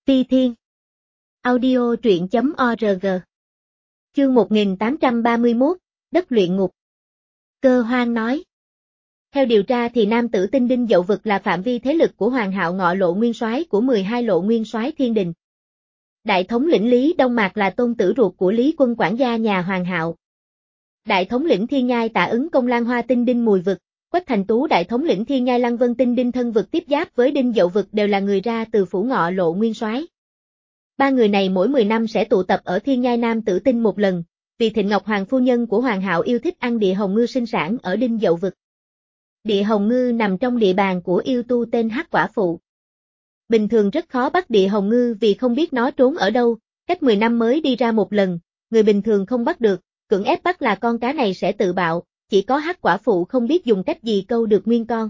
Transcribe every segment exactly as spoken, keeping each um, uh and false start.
Phi Thiên. Audio truyện chấm org. Chương một nghìn tám trăm ba mươi mốt, Đất luyện ngục. Cơ Hoan nói. Theo điều tra thì nam tử Tinh Đinh Dậu Vực là phạm vi thế lực của Hoàng Hạo Ngọ Lộ Nguyên Soái của mười hai lộ nguyên soái thiên đình. Đại thống lĩnh Lý Đông Mạc là tôn tử ruột của Lý Quân quản gia nhà Hoàng Hạo. Đại thống lĩnh Thiên Nhai Tạ Ứng Công Lan Hoa Tinh Đinh Mùi Vực, Quách Thành Tú đại thống lĩnh Thiên Nhai Lăng Vân Tinh Đinh Thân Vực tiếp giáp với Đinh Dậu Vực đều là người ra từ phủ Ngọ Lộ Nguyên Soái. Ba người này mỗi mười năm sẽ tụ tập ở Thiên Nhai Nam Tử Tinh một lần, vì Thịnh Ngọc Hoàng phu nhân của Hoàng Hạo yêu thích ăn địa hồng ngư sinh sản ở Đinh Dậu Vực. Địa hồng ngư nằm trong địa bàn của yêu tu tên Hắc Quả Phụ. Bình thường rất khó bắt địa hồng ngư vì không biết nó trốn ở đâu, cách mười năm mới đi ra một lần, người bình thường không bắt được, cưỡng ép bắt là con cá này sẽ tự bạo, chỉ có Hắc Quả Phụ không biết dùng cách gì câu được nguyên con.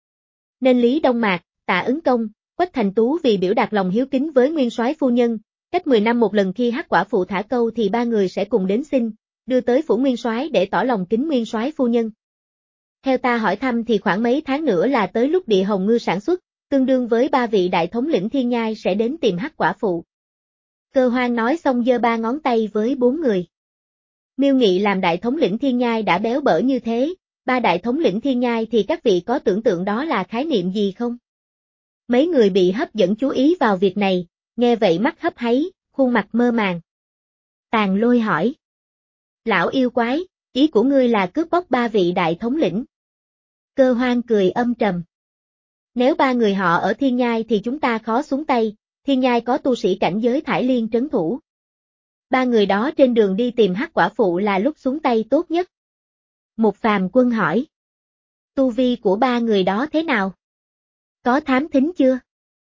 Nên Lý Đông Mạc, Tạ Ứng Công, Quách Thành Tú vì biểu đạt lòng hiếu kính với nguyên soái phu nhân, cách mười năm một lần khi Hắc Quả Phụ thả câu thì ba người sẽ cùng đến xin, đưa tới phủ nguyên soái để tỏ lòng kính nguyên soái phu nhân. Theo ta hỏi thăm thì khoảng mấy tháng nữa là tới lúc địa hồng ngư sản xuất, tương đương với ba vị đại thống lĩnh Thiên Nhai sẽ đến tìm Hắc Quả Phụ. Cơ Hoan nói xong giơ ba ngón tay với bốn người. Miêu Nghị làm đại thống lĩnh Thiên Nhai đã béo bở như thế, ba đại thống lĩnh Thiên Nhai thì các vị có tưởng tượng đó là khái niệm gì không? Mấy người bị hấp dẫn chú ý vào việc này, nghe vậy mắt hấp háy, khuôn mặt mơ màng. Tàn Lôi hỏi. Lão yêu quái, ý của ngươi là cướp bóc ba vị đại thống lĩnh. Cơ Hoan cười âm trầm. Nếu ba người họ ở Thiên Nhai thì chúng ta khó xuống tay, Thiên Nhai có tu sĩ cảnh giới Thải Liên trấn thủ. Ba người đó trên đường đi tìm Hắc Quả Phụ là lúc xuống tay tốt nhất. Một Phàm Quân hỏi. Tu vi của ba người đó thế nào? Có thám thính chưa?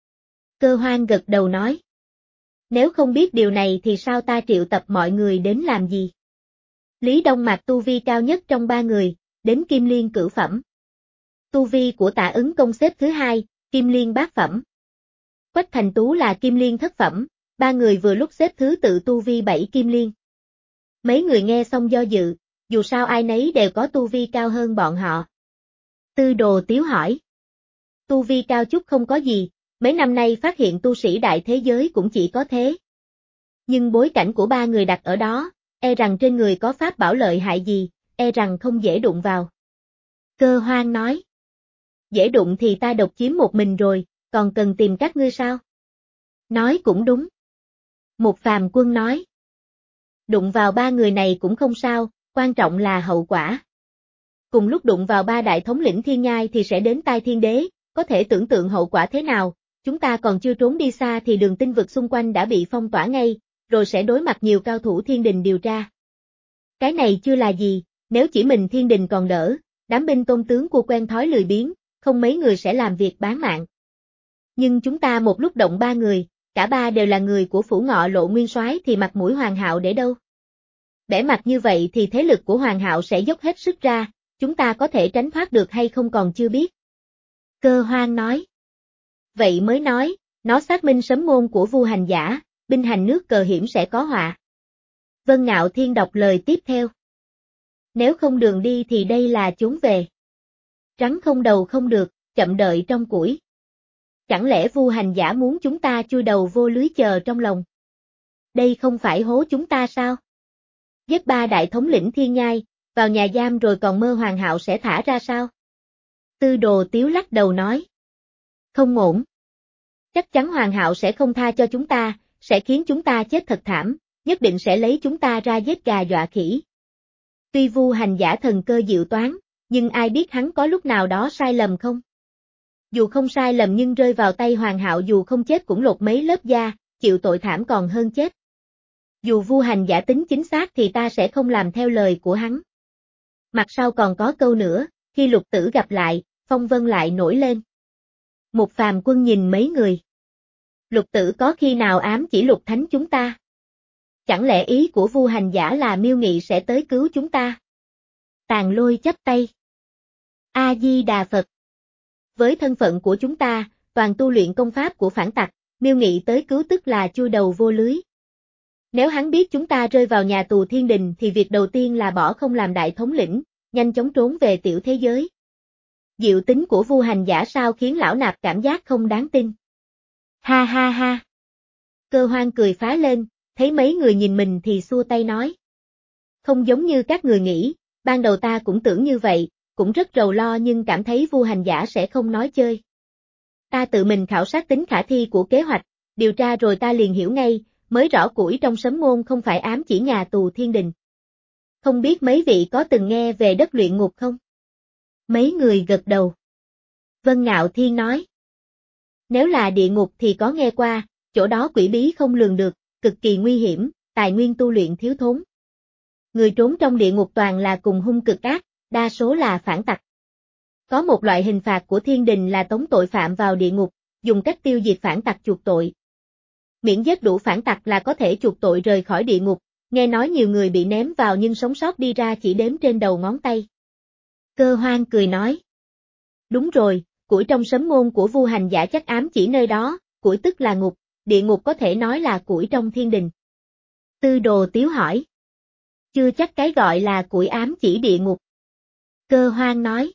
Cơ Hoan gật đầu nói. Nếu không biết điều này thì sao ta triệu tập mọi người đến làm gì? Lý Đông Mạc tu vi cao nhất trong ba người, đến Kim Liên cửu phẩm. Tu vi của Tạ Ứng Công xếp thứ hai, Kim Liên bát phẩm. Quách Thành Tú là Kim Liên thất phẩm, ba người vừa lúc xếp thứ tự tu vi bảy Kim Liên. Mấy người nghe xong do dự, dù sao ai nấy đều có tu vi cao hơn bọn họ. Tư Đồ Tiếu hỏi. Tu vi cao chút không có gì, mấy năm nay phát hiện tu sĩ đại thế giới cũng chỉ có thế. Nhưng bối cảnh của ba người đặt ở đó, e rằng trên người có pháp bảo lợi hại gì, e rằng không dễ đụng vào. Cơ Hoan nói. Dễ đụng thì ta độc chiếm một mình rồi, còn cần tìm các ngươi sao? Nói cũng đúng. Một Phàm Quân nói. Đụng vào ba người này cũng không sao, quan trọng là hậu quả. Cùng lúc đụng vào ba đại thống lĩnh Thiên Nhai thì sẽ đến tai Thiên Đế, có thể tưởng tượng hậu quả thế nào, chúng ta còn chưa trốn đi xa thì đường tinh vực xung quanh đã bị phong tỏa ngay, rồi sẽ đối mặt nhiều cao thủ thiên đình điều tra. Cái này chưa là gì, nếu chỉ mình thiên đình còn đỡ, đám binh tôn tướng của quen thói lười biếng, không mấy người sẽ làm việc bán mạng. Nhưng chúng ta một lúc động ba người, cả ba đều là người của phủ Ngọ Lộ Nguyên Soái thì mặt mũi Hoàng Hạo để đâu? Bẻ mặt như vậy thì thế lực của Hoàng Hạo sẽ dốc hết sức ra, chúng ta có thể tránh thoát được hay không còn chưa biết. Cơ Hoan nói. Vậy mới nói, nó xác minh sấm ngôn của Vu Hành Giả, binh hành nước cờ hiểm sẽ có họa. Vân Ngạo Thiên đọc lời tiếp theo. Nếu không đường đi thì đây là chốn về. Rắn không đầu không được, chậm đợi trong củi. Chẳng lẽ Vu Hành Giả muốn chúng ta chui đầu vô lưới chờ trong lòng? Đây không phải hố chúng ta sao? Giết ba đại thống lĩnh Thiên Nhai, vào nhà giam rồi còn mơ Hoàng Hạo sẽ thả ra sao? Tư Đồ Tiếu lắc đầu nói. Không ổn. Chắc chắn Hoàng Hạo sẽ không tha cho chúng ta, sẽ khiến chúng ta chết thật thảm, nhất định sẽ lấy chúng ta ra giết gà dọa khỉ. Tuy Vu Hành Giả thần cơ diệu toán, nhưng ai biết hắn có lúc nào đó sai lầm không? Dù không sai lầm nhưng rơi vào tay Hoàng Hạo dù không chết cũng lột mấy lớp da, chịu tội thảm còn hơn chết. Dù Vu Hành Giả tính chính xác thì ta sẽ không làm theo lời của hắn. Mặt sau còn có câu nữa, khi Lục Tử gặp lại, phong vân lại nổi lên. Một Phàm Quân nhìn mấy người. Lục Tử có khi nào ám chỉ Lục Thánh chúng ta? Chẳng lẽ ý của Vu Hành Giả là Miêu Nghị sẽ tới cứu chúng ta? Tàn Lôi chắp tay. A-di-đà Phật. Với thân phận của chúng ta, toàn tu luyện công pháp của phản tặc, Miêu Nghị tới cứu tức là chui đầu vô lưới. Nếu hắn biết chúng ta rơi vào nhà tù thiên đình thì việc đầu tiên là bỏ không làm đại thống lĩnh, nhanh chóng trốn về tiểu thế giới. Diệu tính của Vu Hành Giả sao khiến lão nạp cảm giác không đáng tin. Ha ha ha. Cơ Hoan cười phá lên, thấy mấy người nhìn mình thì xua tay nói. Không giống như các người nghĩ, ban đầu ta cũng tưởng như vậy, cũng rất rầu lo nhưng cảm thấy Vu hành giả sẽ không nói chơi. Ta tự mình khảo sát tính khả thi của kế hoạch, điều tra rồi ta liền hiểu ngay, mới rõ củi trong sấm môn không phải ám chỉ nhà tù thiên đình. Không biết mấy vị có từng nghe về đất luyện ngục không? Mấy người gật đầu. Vân Ngạo Thiên nói. Nếu là địa ngục thì có nghe qua, chỗ đó quỷ bí không lường được, cực kỳ nguy hiểm, tài nguyên tu luyện thiếu thốn. Người trốn trong địa ngục toàn là cùng hung cực ác, đa số là phản tặc. Có một loại hình phạt của thiên đình là tống tội phạm vào địa ngục, dùng cách tiêu diệt phản tặc chuộc tội. Miễn giết đủ phản tặc là có thể chuộc tội rời khỏi địa ngục, nghe nói nhiều người bị ném vào nhưng sống sót đi ra chỉ đếm trên đầu ngón tay. Cơ Hoan cười nói. Đúng rồi, củi trong sấm môn của Vu hành giả chắc ám chỉ nơi đó, củi tức là ngục, địa ngục có thể nói là củi trong thiên đình. Tư Đồ Tiếu hỏi. Chưa chắc cái gọi là củi ám chỉ địa ngục. Cơ Hoan nói.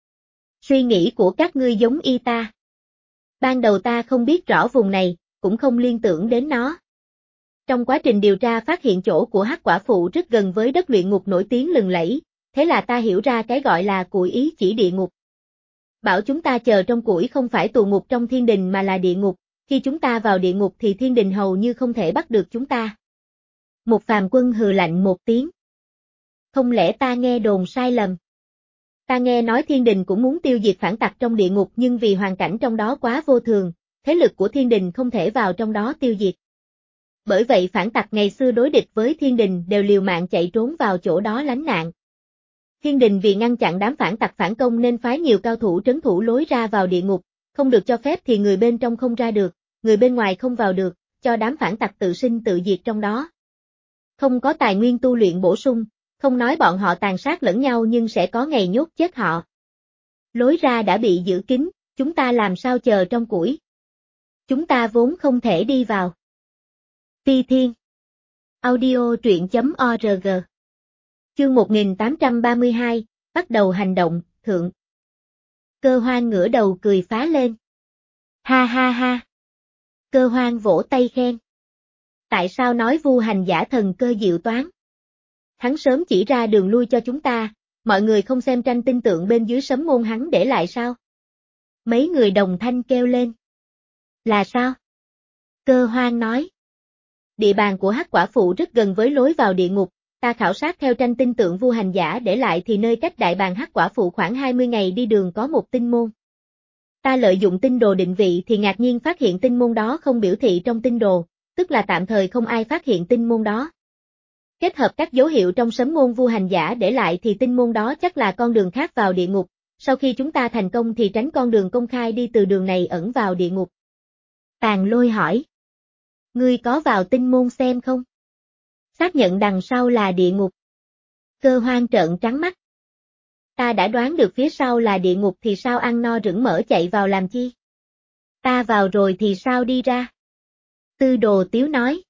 Suy nghĩ của các ngươi giống y ta. Ban đầu ta không biết rõ vùng này, cũng không liên tưởng đến nó. Trong quá trình điều tra phát hiện chỗ của Hắc Quả Phụ rất gần với đất luyện ngục nổi tiếng lừng lẫy, thế là ta hiểu ra cái gọi là củi ý chỉ địa ngục. Bảo chúng ta chờ trong củi không phải tù ngục trong thiên đình mà là địa ngục, khi chúng ta vào địa ngục thì thiên đình hầu như không thể bắt được chúng ta. Một phàm quân hừ lạnh một tiếng. Không lẽ ta nghe đồn sai lầm? Ta nghe nói thiên đình cũng muốn tiêu diệt phản tặc trong địa ngục nhưng vì hoàn cảnh trong đó quá vô thường, thế lực của thiên đình không thể vào trong đó tiêu diệt. Bởi vậy phản tặc ngày xưa đối địch với thiên đình đều liều mạng chạy trốn vào chỗ đó lánh nạn. Thiên đình vì ngăn chặn đám phản tặc phản công nên phái nhiều cao thủ trấn thủ lối ra vào địa ngục, không được cho phép thì người bên trong không ra được, người bên ngoài không vào được, cho đám phản tặc tự sinh tự diệt trong đó. Không có tài nguyên tu luyện bổ sung, không nói bọn họ tàn sát lẫn nhau nhưng sẽ có ngày nhốt chết họ. Lối ra đã bị giữ kín, chúng ta làm sao chờ trong củi? Chúng ta vốn không thể đi vào. Phi Thiên Audio truyện.org Chương một nghìn tám trăm ba mươi hai, bắt đầu hành động, thượng. Cơ Hoan ngửa đầu cười phá lên. Ha ha ha. Cơ Hoan vỗ tay khen. Tại sao nói Vu hành giả thần cơ diệu toán? Hắn sớm chỉ ra đường lui cho chúng ta, mọi người không xem tranh tinh tượng bên dưới sấm môn hắn để lại sao? Mấy người đồng thanh kêu lên. Là sao? Cơ Hoan nói. Địa bàn của Hắc Quả Phụ rất gần với lối vào địa ngục, ta khảo sát theo tranh tinh tượng Vu hành giả để lại thì nơi cách đại bàng Hắc Quả Phụ khoảng hai mươi ngày đi đường có một tinh môn. Ta lợi dụng tinh đồ định vị thì ngạc nhiên phát hiện tinh môn đó không biểu thị trong tinh đồ, tức là tạm thời không ai phát hiện tinh môn đó. Kết hợp các dấu hiệu trong sấm môn Vu hành giả để lại thì tinh môn đó chắc là con đường khác vào địa ngục, sau khi chúng ta thành công thì tránh con đường công khai đi từ đường này ẩn vào địa ngục. Tàn Lôi hỏi. Ngươi có vào tinh môn xem không? Xác nhận đằng sau là địa ngục. Cơ Hoan trợn trắng mắt. Ta đã đoán được phía sau là địa ngục thì sao ăn no rửng mỡ chạy vào làm chi? Ta vào rồi thì sao đi ra? Tư Đồ Tiếu nói.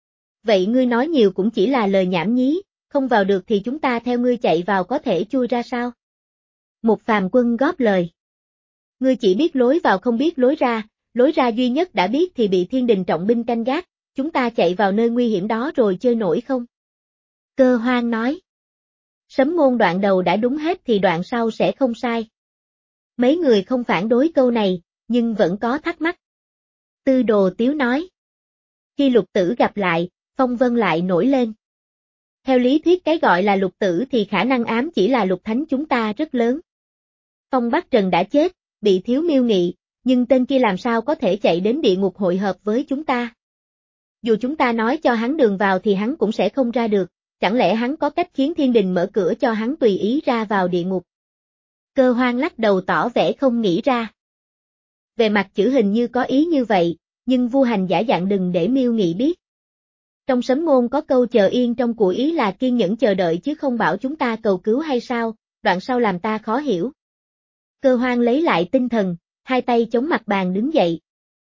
Vậy ngươi nói nhiều cũng chỉ là lời nhảm nhí, không vào được thì chúng ta theo ngươi chạy vào có thể chui ra sao? Một phàm quân góp lời. Ngươi chỉ biết lối vào không biết lối ra, lối ra duy nhất đã biết thì bị thiên đình trọng binh canh gác, chúng ta chạy vào nơi nguy hiểm đó rồi chơi nổi không? Cơ Hoan nói. Sấm môn đoạn đầu đã đúng hết thì đoạn sau sẽ không sai. Mấy người không phản đối câu này, nhưng vẫn có thắc mắc. Tư Đồ Tiếu nói. Khi lục tử gặp lại, phong vân lại nổi lên. Theo lý thuyết cái gọi là lục tử thì khả năng ám chỉ là lục thánh chúng ta rất lớn. Phong Bắc Trần đã chết, bị thiếu miêu nghị, nhưng tên kia làm sao có thể chạy đến địa ngục hội hợp với chúng ta? Dù chúng ta nói cho hắn đường vào thì hắn cũng sẽ không ra được, chẳng lẽ hắn có cách khiến thiên đình mở cửa cho hắn tùy ý ra vào địa ngục? Cơ Hoan lắc đầu tỏ vẻ không nghĩ ra. Về mặt chữ hình như có ý như vậy, nhưng Vu hành giả dặn đừng để miêu nghị biết. Trong sấm môn có câu chờ yên trong của ý là kiên nhẫn chờ đợi chứ không bảo chúng ta cầu cứu hay sao, đoạn sau làm ta khó hiểu. Cơ Hoan lấy lại tinh thần, hai tay chống mặt bàn đứng dậy.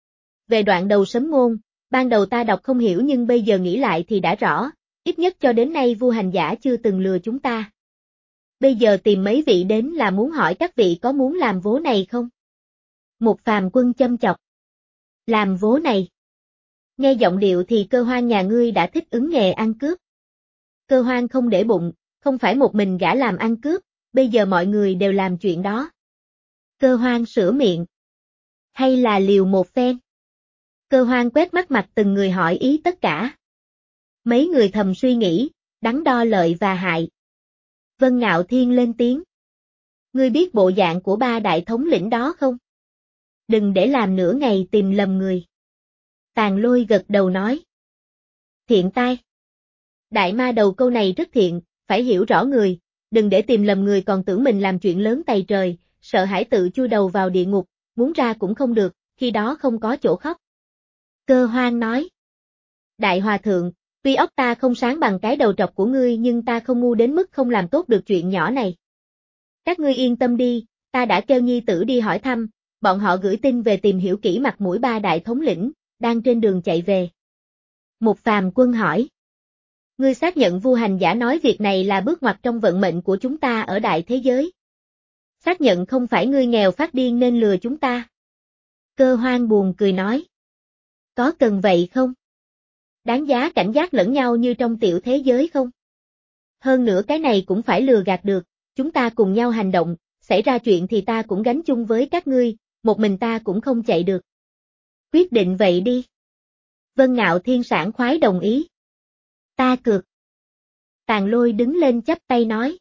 Về đoạn đầu sấm môn, ban đầu ta đọc không hiểu nhưng bây giờ nghĩ lại thì đã rõ, ít nhất cho đến nay Vu hành giả chưa từng lừa chúng ta. Bây giờ tìm mấy vị đến là muốn hỏi các vị có muốn làm vố này không? Một phàm quân châm chọc. Làm vố này. Nghe giọng điệu thì Cơ Hoan nhà ngươi đã thích ứng nghề ăn cướp. Cơ Hoan không để bụng, không phải một mình gã làm ăn cướp, bây giờ mọi người đều làm chuyện đó. Cơ Hoan sửa miệng. Hay là liều một phen? Cơ Hoan quét mắt mặt từng người hỏi ý tất cả. Mấy người thầm suy nghĩ, đắn đo lợi và hại. Vân Ngạo Thiên lên tiếng. Ngươi biết bộ dạng của ba đại thống lĩnh đó không? Đừng để làm nửa ngày tìm lầm người. Tàn Lôi gật đầu nói. Thiện tai. Đại ma đầu câu này rất thiện, phải hiểu rõ người, đừng để tìm lầm người còn tưởng mình làm chuyện lớn tày trời, sợ hãi tự chui đầu vào địa ngục, muốn ra cũng không được, khi đó không có chỗ khóc. Cơ Hoan nói. Đại Hòa Thượng, tuy óc ta không sáng bằng cái đầu trọc của ngươi nhưng ta không ngu đến mức không làm tốt được chuyện nhỏ này. Các ngươi yên tâm đi, ta đã kêu nhi tử đi hỏi thăm, bọn họ gửi tin về tìm hiểu kỹ mặt mũi ba đại thống lĩnh, đang trên đường chạy về. Một Phàm Quân hỏi. Ngươi xác nhận Vu Hành Giả nói việc này là bước ngoặt trong vận mệnh của chúng ta ở đại thế giới. Xác nhận không phải ngươi nghèo phát điên nên lừa chúng ta. Cơ Hoan buồn cười nói. Có cần vậy không? Đáng giá cảnh giác lẫn nhau như trong tiểu thế giới không? Hơn nữa cái này cũng phải lừa gạt được, chúng ta cùng nhau hành động, xảy ra chuyện thì ta cũng gánh chung với các ngươi, một mình ta cũng không chạy được. Quyết định vậy đi. Vân Ngạo Thiên sảng khoái đồng ý. Ta cược. Tàn Lôi đứng lên chắp tay nói.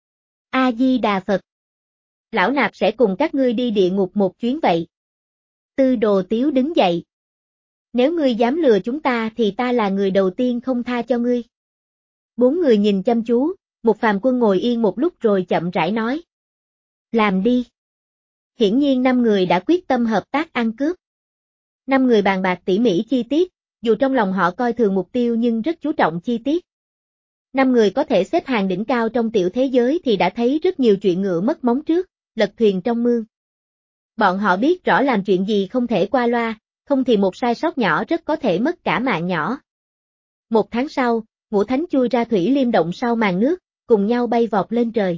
A-di-đà Phật. Lão nạp sẽ cùng các ngươi đi địa ngục một chuyến vậy. Tư Đồ Tiếu đứng dậy. Nếu ngươi dám lừa chúng ta thì ta là người đầu tiên không tha cho ngươi. Bốn người nhìn chăm chú, Một Phàm Quân ngồi yên một lúc rồi chậm rãi nói. Làm đi. Hiển nhiên năm người đã quyết tâm hợp tác ăn cướp. Năm người bàn bạc tỉ mỉ chi tiết, dù trong lòng họ coi thường mục tiêu nhưng rất chú trọng chi tiết. Năm người có thể xếp hàng đỉnh cao trong tiểu thế giới thì đã thấy rất nhiều chuyện ngựa mất móng trước, lật thuyền trong mương. Bọn họ biết rõ làm chuyện gì không thể qua loa, không thì một sai sót nhỏ rất có thể mất cả mạng nhỏ. Một tháng sau, Ngũ Thánh chui ra thủy liêm động sau màn nước, cùng nhau bay vọt lên trời.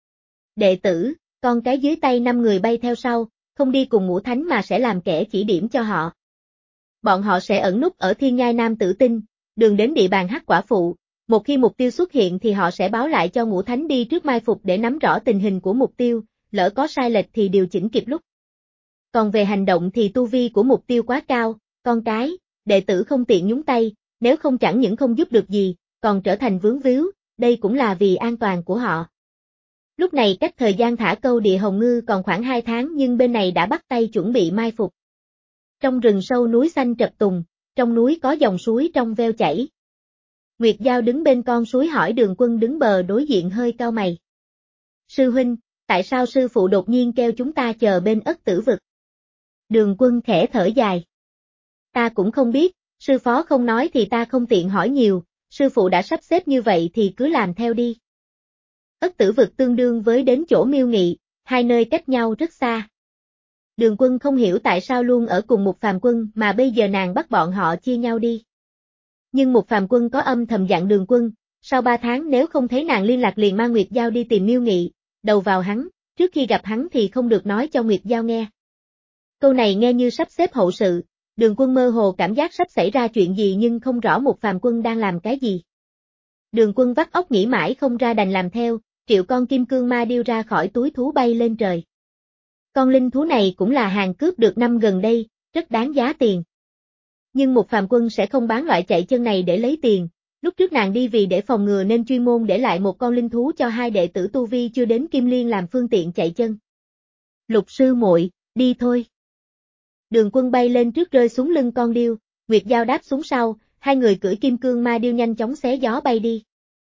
Đệ tử, con cái dưới tay năm người bay theo sau, không đi cùng Ngũ Thánh mà sẽ làm kẻ chỉ điểm cho họ. Bọn họ sẽ ẩn núp ở thiên nhai Nam Tử Tinh, đường đến địa bàn Hắc Quả Phụ, một khi mục tiêu xuất hiện thì họ sẽ báo lại cho Ngũ Thánh đi trước mai phục để nắm rõ tình hình của mục tiêu, lỡ có sai lệch thì điều chỉnh kịp lúc. Còn về hành động thì tu vi của mục tiêu quá cao, con cái, đệ tử không tiện nhúng tay, nếu không chẳng những không giúp được gì, còn trở thành vướng víu, đây cũng là vì an toàn của họ. Lúc này cách thời gian thả câu địa hồng ngư còn khoảng hai tháng nhưng bên này đã bắt tay chuẩn bị mai phục. Trong rừng sâu núi xanh trật tùng, trong núi có dòng suối trong veo chảy. Nguyệt Giao đứng bên con suối hỏi Đường Quân đứng bờ đối diện hơi cau mày. Sư huynh, tại sao sư phụ đột nhiên kêu chúng ta chờ bên Ất Tử Vực? Đường Quân khẽ thở dài. Ta cũng không biết, sư phó không nói thì ta không tiện hỏi nhiều, sư phụ đã sắp xếp như vậy thì cứ làm theo đi. Ất Tử Vực tương đương với đến chỗ Miêu Nghị, hai nơi cách nhau rất xa. Đường Quân không hiểu tại sao luôn ở cùng một Phàm Quân mà bây giờ nàng bắt bọn họ chia nhau đi. Nhưng một Phàm Quân có âm thầm dặn Đường Quân, sau ba tháng nếu không thấy nàng liên lạc liền mang Nguyệt Giao đi tìm Miêu Nghị, đầu vào hắn, trước khi gặp hắn thì không được nói cho Nguyệt Giao nghe. Câu này nghe như sắp xếp hậu sự, Đường Quân mơ hồ cảm giác sắp xảy ra chuyện gì nhưng không rõ một Phàm Quân đang làm cái gì. Đường Quân vắt óc nghĩ mãi không ra đành làm theo, triệu con kim cương ma điêu ra khỏi túi thú bay lên trời. Con linh thú này cũng là hàng cướp được năm gần đây, rất đáng giá tiền. Nhưng một Phàm Quân sẽ không bán loại chạy chân này để lấy tiền, lúc trước nàng đi vì để phòng ngừa nên chuyên môn để lại một con linh thú cho hai đệ tử tu vi chưa đến Kim Liên làm phương tiện chạy chân. Lục sư muội, đi thôi. Đường Quân bay lên trước rơi xuống lưng con điêu, Nguyệt Giao đáp xuống sau, hai người cưỡi kim cương ma điêu nhanh chóng xé gió bay đi.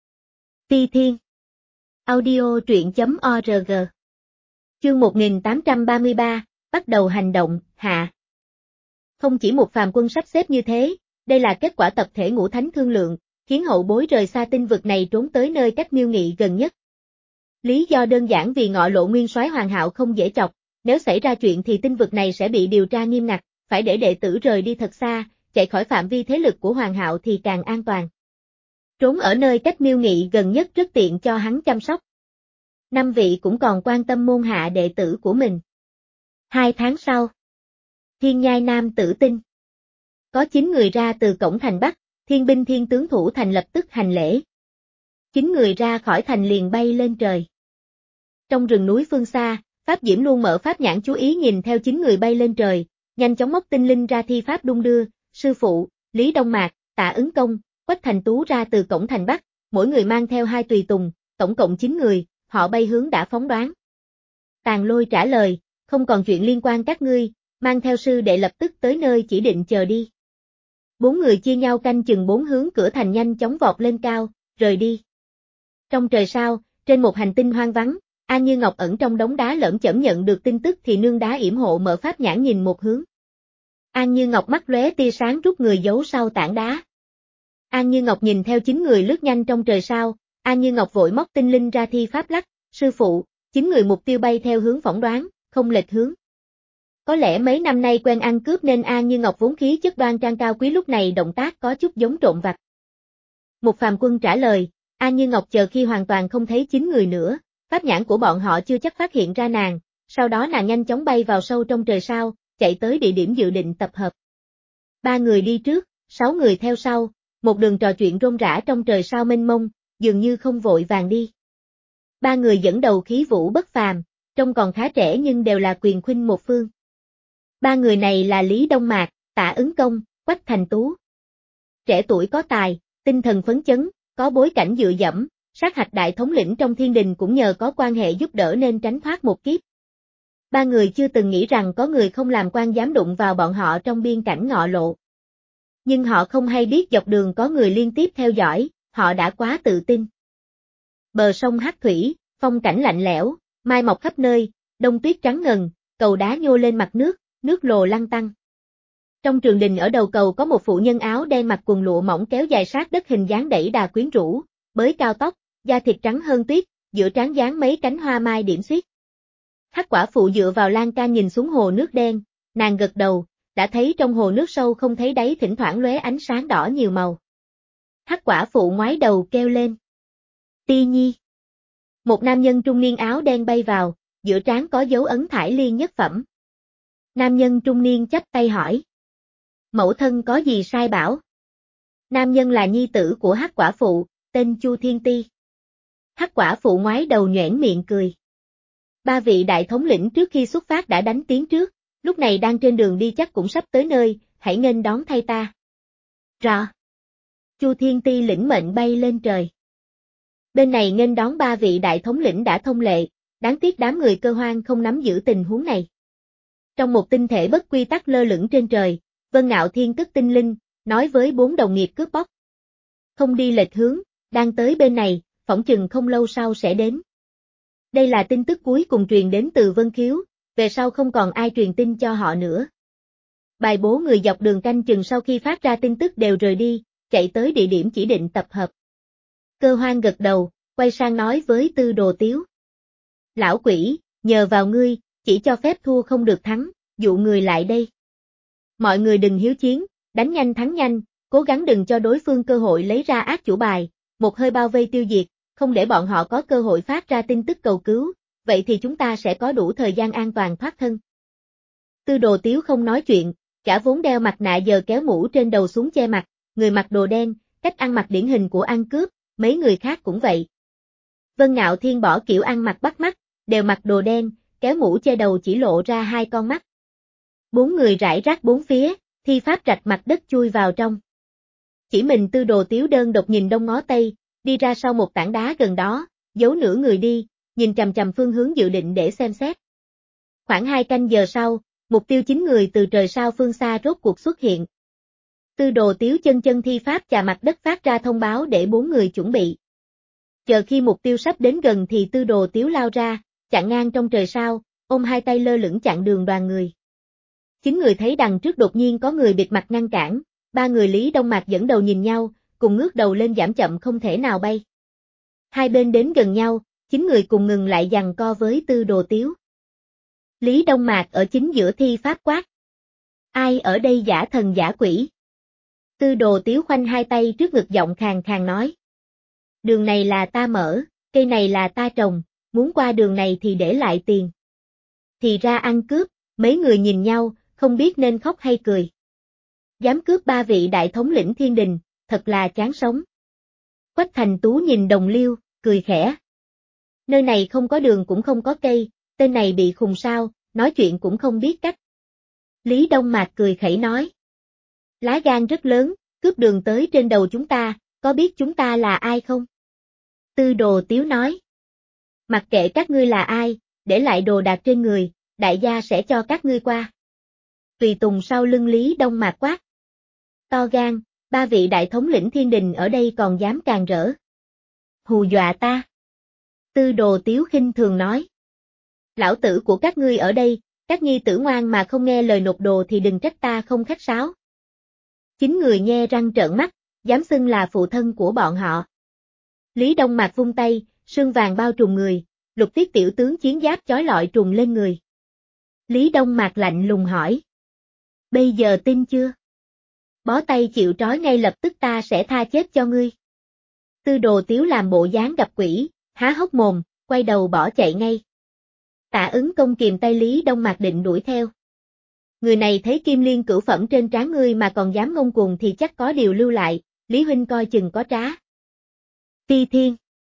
Phi Thiên Audio truyện chấm org Chương một nghìn tám trăm ba mươi ba, bắt đầu hành động, hạ. Không chỉ một Phàm Quân sắp xếp như thế, đây là kết quả tập thể Ngũ Thánh thương lượng, khiến hậu bối rời xa tinh vực này trốn tới nơi cách Miêu Nghị gần nhất. Lý do đơn giản vì Ngọ Lộ Nguyên Soái Hoàng Hạo không dễ chọc, nếu xảy ra chuyện thì tinh vực này sẽ bị điều tra nghiêm ngặt, phải để đệ tử rời đi thật xa, chạy khỏi phạm vi thế lực của Hoàng Hạo thì càng an toàn. Trốn ở nơi cách Miêu Nghị gần nhất rất tiện cho hắn chăm sóc. Năm vị cũng còn quan tâm môn hạ đệ tử của mình. Hai tháng sau, Thiên Nhai Nam Tử Tinh. có chín người ra từ cổng thành Bắc, thiên binh thiên tướng thủ thành lập tức hành lễ. Chín người ra khỏi thành liền bay lên trời. Trong rừng núi phương xa, Pháp Diễm luôn mở pháp nhãn chú ý nhìn theo chín người bay lên trời, nhanh chóng móc tinh linh ra thi pháp đung đưa, sư phụ, Lý Đông Mạc, Tạ Ứng Công, Quách Thành Tú ra từ cổng thành Bắc, mỗi người mang theo hai tùy tùng, tổng cộng chín người, họ bay hướng đã phóng đoán. Tàn Lôi trả lời, không còn chuyện liên quan các ngươi, mang theo sư đệ lập tức tới nơi chỉ định chờ đi. Bốn người chia nhau canh chừng bốn hướng cửa thành nhanh chóng vọt lên cao, rời đi. Trong trời sao, trên một hành tinh hoang vắng, An Như Ngọc ẩn trong đống đá lởm chởm nhận được tin tức thì nương đá yểm hộ mở pháp nhãn nhìn một hướng. An Như Ngọc mắt lóe tia sáng rút người giấu sau tảng đá. An Như Ngọc nhìn theo chín người lướt nhanh trong trời sao, An Như Ngọc vội móc tinh linh ra thi pháp lắc, sư phụ, chín người mục tiêu bay theo hướng phỏng đoán, không lệch hướng. Có lẽ mấy năm nay quen ăn cướp nên An Như Ngọc vốn khí chất đoan trang cao quý lúc này động tác có chút giống trộm vặt. Một phàm quân trả lời, An Như Ngọc chờ khi hoàn toàn không thấy chín người nữa, pháp nhãn của bọn họ chưa chắc phát hiện ra nàng, sau đó nàng nhanh chóng bay vào sâu trong trời sao, chạy tới địa điểm dự định tập hợp. Ba người đi trước, sáu người theo sau, một đường trò chuyện rôm rã trong trời sao mênh mông, dường như không vội vàng đi. Ba người dẫn đầu khí vũ bất phàm, trông còn khá trẻ nhưng đều là quyền khuynh một phương. Ba người này là Lý Đông Mạc, Tạ Ứng Công, Quách Thành Tú. Trẻ tuổi có tài, tinh thần phấn chấn, có bối cảnh dựa dẫm, sát hạch đại thống lĩnh trong thiên đình cũng nhờ có quan hệ giúp đỡ nên tránh thoát một kiếp. Ba người chưa từng nghĩ rằng có người không làm quan dám đụng vào bọn họ trong biên cảnh ngọ lộ. Nhưng họ không hay biết dọc đường có người liên tiếp theo dõi, họ đã quá tự tin. Bờ sông hắc thủy, phong cảnh lạnh lẽo, mai mọc khắp nơi, đông tuyết trắng ngần, cầu đá nhô lên mặt nước, nước lồ lăn tăn. Trong trường đình ở đầu cầu có một phụ nhân áo đen mặc quần lụa mỏng kéo dài sát đất hình dáng đẩy đà quyến rũ, bới cao tóc, da thịt trắng hơn tuyết, giữa trán dáng mấy cánh hoa mai điểm xuyết. Hắc quả phụ dựa vào lan can nhìn xuống hồ nước đen, nàng gật đầu, đã thấy trong hồ nước sâu không thấy đáy thỉnh thoảng lóe ánh sáng đỏ nhiều màu. Hắc quả phụ ngoái đầu kêu lên. Ti Nhi. Một nam nhân trung niên áo đen bay vào, giữa trán có dấu ấn thải liên nhất phẩm. Nam nhân trung niên chắp tay hỏi. Mẫu thân có gì sai bảo? Nam nhân là nhi tử của Hắc quả phụ, tên Chu Thiên Ti. Hắc quả phụ ngoái đầu nhoẻn miệng cười. Ba vị đại thống lĩnh trước khi xuất phát đã đánh tiếng trước, lúc này đang trên đường đi chắc cũng sắp tới nơi, hãy nghênh đón thay ta. Rõ. Chu Thiên Ti lĩnh mệnh bay lên trời. Bên này nghênh đón ba vị đại thống lĩnh đã thông lệ, đáng tiếc đám người Cơ Hoang không nắm giữ tình huống này. Trong một tinh thể bất quy tắc lơ lửng trên trời, Vân Ngạo Thiên cất tinh linh, nói với bốn đồng nghiệp cướp bóc. Không đi lệch hướng, đang tới bên này, phỏng chừng không lâu sau sẽ đến. Đây là tin tức cuối cùng truyền đến từ Vân Khiếu, về sau không còn ai truyền tin cho họ nữa. Bài bố người dọc đường canh chừng sau khi phát ra tin tức đều rời đi, chạy tới địa điểm chỉ định tập hợp. Cơ Hoang gật đầu, quay sang nói với Tư Đồ Tiếu. Lão quỷ, nhờ vào ngươi, chỉ cho phép thua không được thắng, dụ người lại đây. Mọi người đừng hiếu chiến, đánh nhanh thắng nhanh, cố gắng đừng cho đối phương cơ hội lấy ra ác chủ bài, một hơi bao vây tiêu diệt, không để bọn họ có cơ hội phát ra tin tức cầu cứu, vậy thì chúng ta sẽ có đủ thời gian an toàn thoát thân. Tư Đồ Tiếu không nói chuyện, cả vốn đeo mặt nạ giờ kéo mũ trên đầu xuống che mặt, người mặc đồ đen, cách ăn mặc điển hình của ăn cướp, mấy người khác cũng vậy. Vân Ngạo Thiên bỏ kiểu ăn mặc bắt mắt, đều mặc đồ đen, kéo mũ che đầu chỉ lộ ra hai con mắt. Bốn người rải rác bốn phía, thi pháp rạch mặt đất chui vào trong. Chỉ mình Tư Đồ Tiếu đơn độc nhìn đông ngó tây, đi ra sau một tảng đá gần đó, giấu nửa người đi, nhìn chằm chằm phương hướng dự định để xem xét. Khoảng hai canh giờ sau, mục tiêu chín người từ trời sao phương xa rốt cuộc xuất hiện. Tư Đồ Tiếu chân chân thi pháp chà mặt đất phát ra thông báo để bốn người chuẩn bị. Chờ khi mục tiêu sắp đến gần thì Tư Đồ Tiếu lao ra, chặn ngang trong trời sao, ôm hai tay lơ lửng chặn đường đoàn người. Chín người thấy đằng trước đột nhiên có người bịt mặt ngăn cản, ba người Lý Đông Mạc dẫn đầu nhìn nhau, cùng ngước đầu lên giảm chậm không thể nào bay. Hai bên đến gần nhau, chín người cùng ngừng lại giằng co với Tư Đồ Tiếu. Lý Đông Mạc ở chính giữa thi pháp quát. Ai ở đây giả thần giả quỷ? Tư Đồ Tiếu khoanh hai tay trước ngực giọng khàn khàn nói. Đường này là ta mở, cây này là ta trồng, muốn qua đường này thì để lại tiền. Thì ra ăn cướp, mấy người nhìn nhau, không biết nên khóc hay cười. Dám cướp ba vị đại thống lĩnh thiên đình, thật là chán sống. Quách Thành Tú nhìn Đồng Liêu, cười khẽ. Nơi này không có đường cũng không có cây, tên này bị khùng sao, nói chuyện cũng không biết cách. Lý Đông Mạc cười khẩy nói. Lá gan rất lớn, cướp đường tới trên đầu chúng ta, có biết chúng ta là ai không? Tư Đồ Tiếu nói. Mặc kệ các ngươi là ai, để lại đồ đạc trên người, đại gia sẽ cho các ngươi qua. Tùy tùng sau lưng Lý Đông Mạc quát. To gan, ba vị đại thống lĩnh thiên đình ở đây còn dám càn rỡ. Hù dọa ta. Tư Đồ Tiếu khinh thường nói. Lão tử của các ngươi ở đây, các nhi tử ngoan mà không nghe lời nộp đồ thì đừng trách ta không khách sáo. Chính người nhe răng trợn mắt, dám xưng là phụ thân của bọn họ. Lý Đông Mạc vung tay, sương vàng bao trùm người, lục tiết tiểu tướng chiến giáp chói lọi trùm lên người. Lý Đông Mạc lạnh lùng hỏi. Bây giờ tin chưa? Bó tay chịu trói ngay lập tức ta sẽ tha chết cho ngươi. Tư Đồ Tiếu làm bộ dáng gặp quỷ, há hốc mồm, quay đầu bỏ chạy ngay. Tạ Ứng Công kìm tay Lý Đông Mạc định đuổi theo. Người này thấy kim liên cửu phẩm trên trán ngươi mà còn dám ngông cuồng thì chắc có điều lưu lại, Lý huynh coi chừng có trá. Phi Thiên.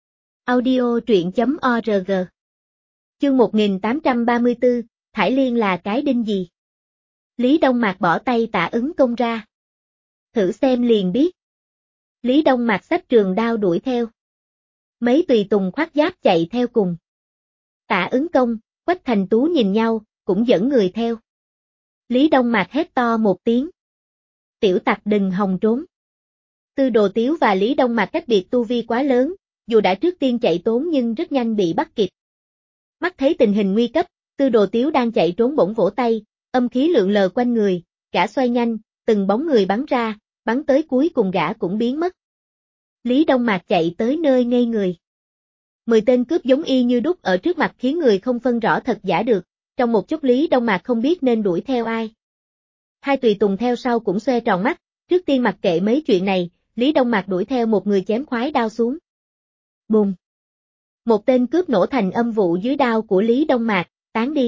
Audio truyện chấm org. Chương một nghìn tám trăm ba mươi tư, Thải Liên là cái đinh gì? Lý Đông Mạc bỏ tay Tạ Ứng Công ra. Thử xem liền biết. Lý Đông Mạc xách trường đao đuổi theo. Mấy tùy tùng khoác giáp chạy theo cùng. Tạ Ứng Công, Quách Thành Tú nhìn nhau, cũng dẫn người theo. Lý Đông Mạc hét to một tiếng. Tiểu tặc đừng hòng trốn. Tư Đồ Tiếu và Lý Đông Mạc cách biệt tu vi quá lớn, dù đã trước tiên chạy trốn nhưng rất nhanh bị bắt kịp. Mắt thấy tình hình nguy cấp, Tư Đồ Tiếu đang chạy trốn bỗng vỗ tay, âm khí lượn lờ quanh người, gã xoay nhanh, từng bóng người bắn ra, bắn tới cuối cùng gã cũng biến mất. Lý Đông Mạc chạy tới nơi ngây người. Mười tên cướp giống y như đúc ở trước mặt khiến người không phân rõ thật giả được, trong một chút Lý Đông Mạc không biết nên đuổi theo ai. Hai tùy tùng theo sau cũng xoe tròn mắt, trước tiên mặc kệ mấy chuyện này, Lý Đông Mạc đuổi theo một người chém khoái đao xuống. Bùm! Một tên cướp nổ thành âm vụ dưới đao của Lý Đông Mạc, tán đi.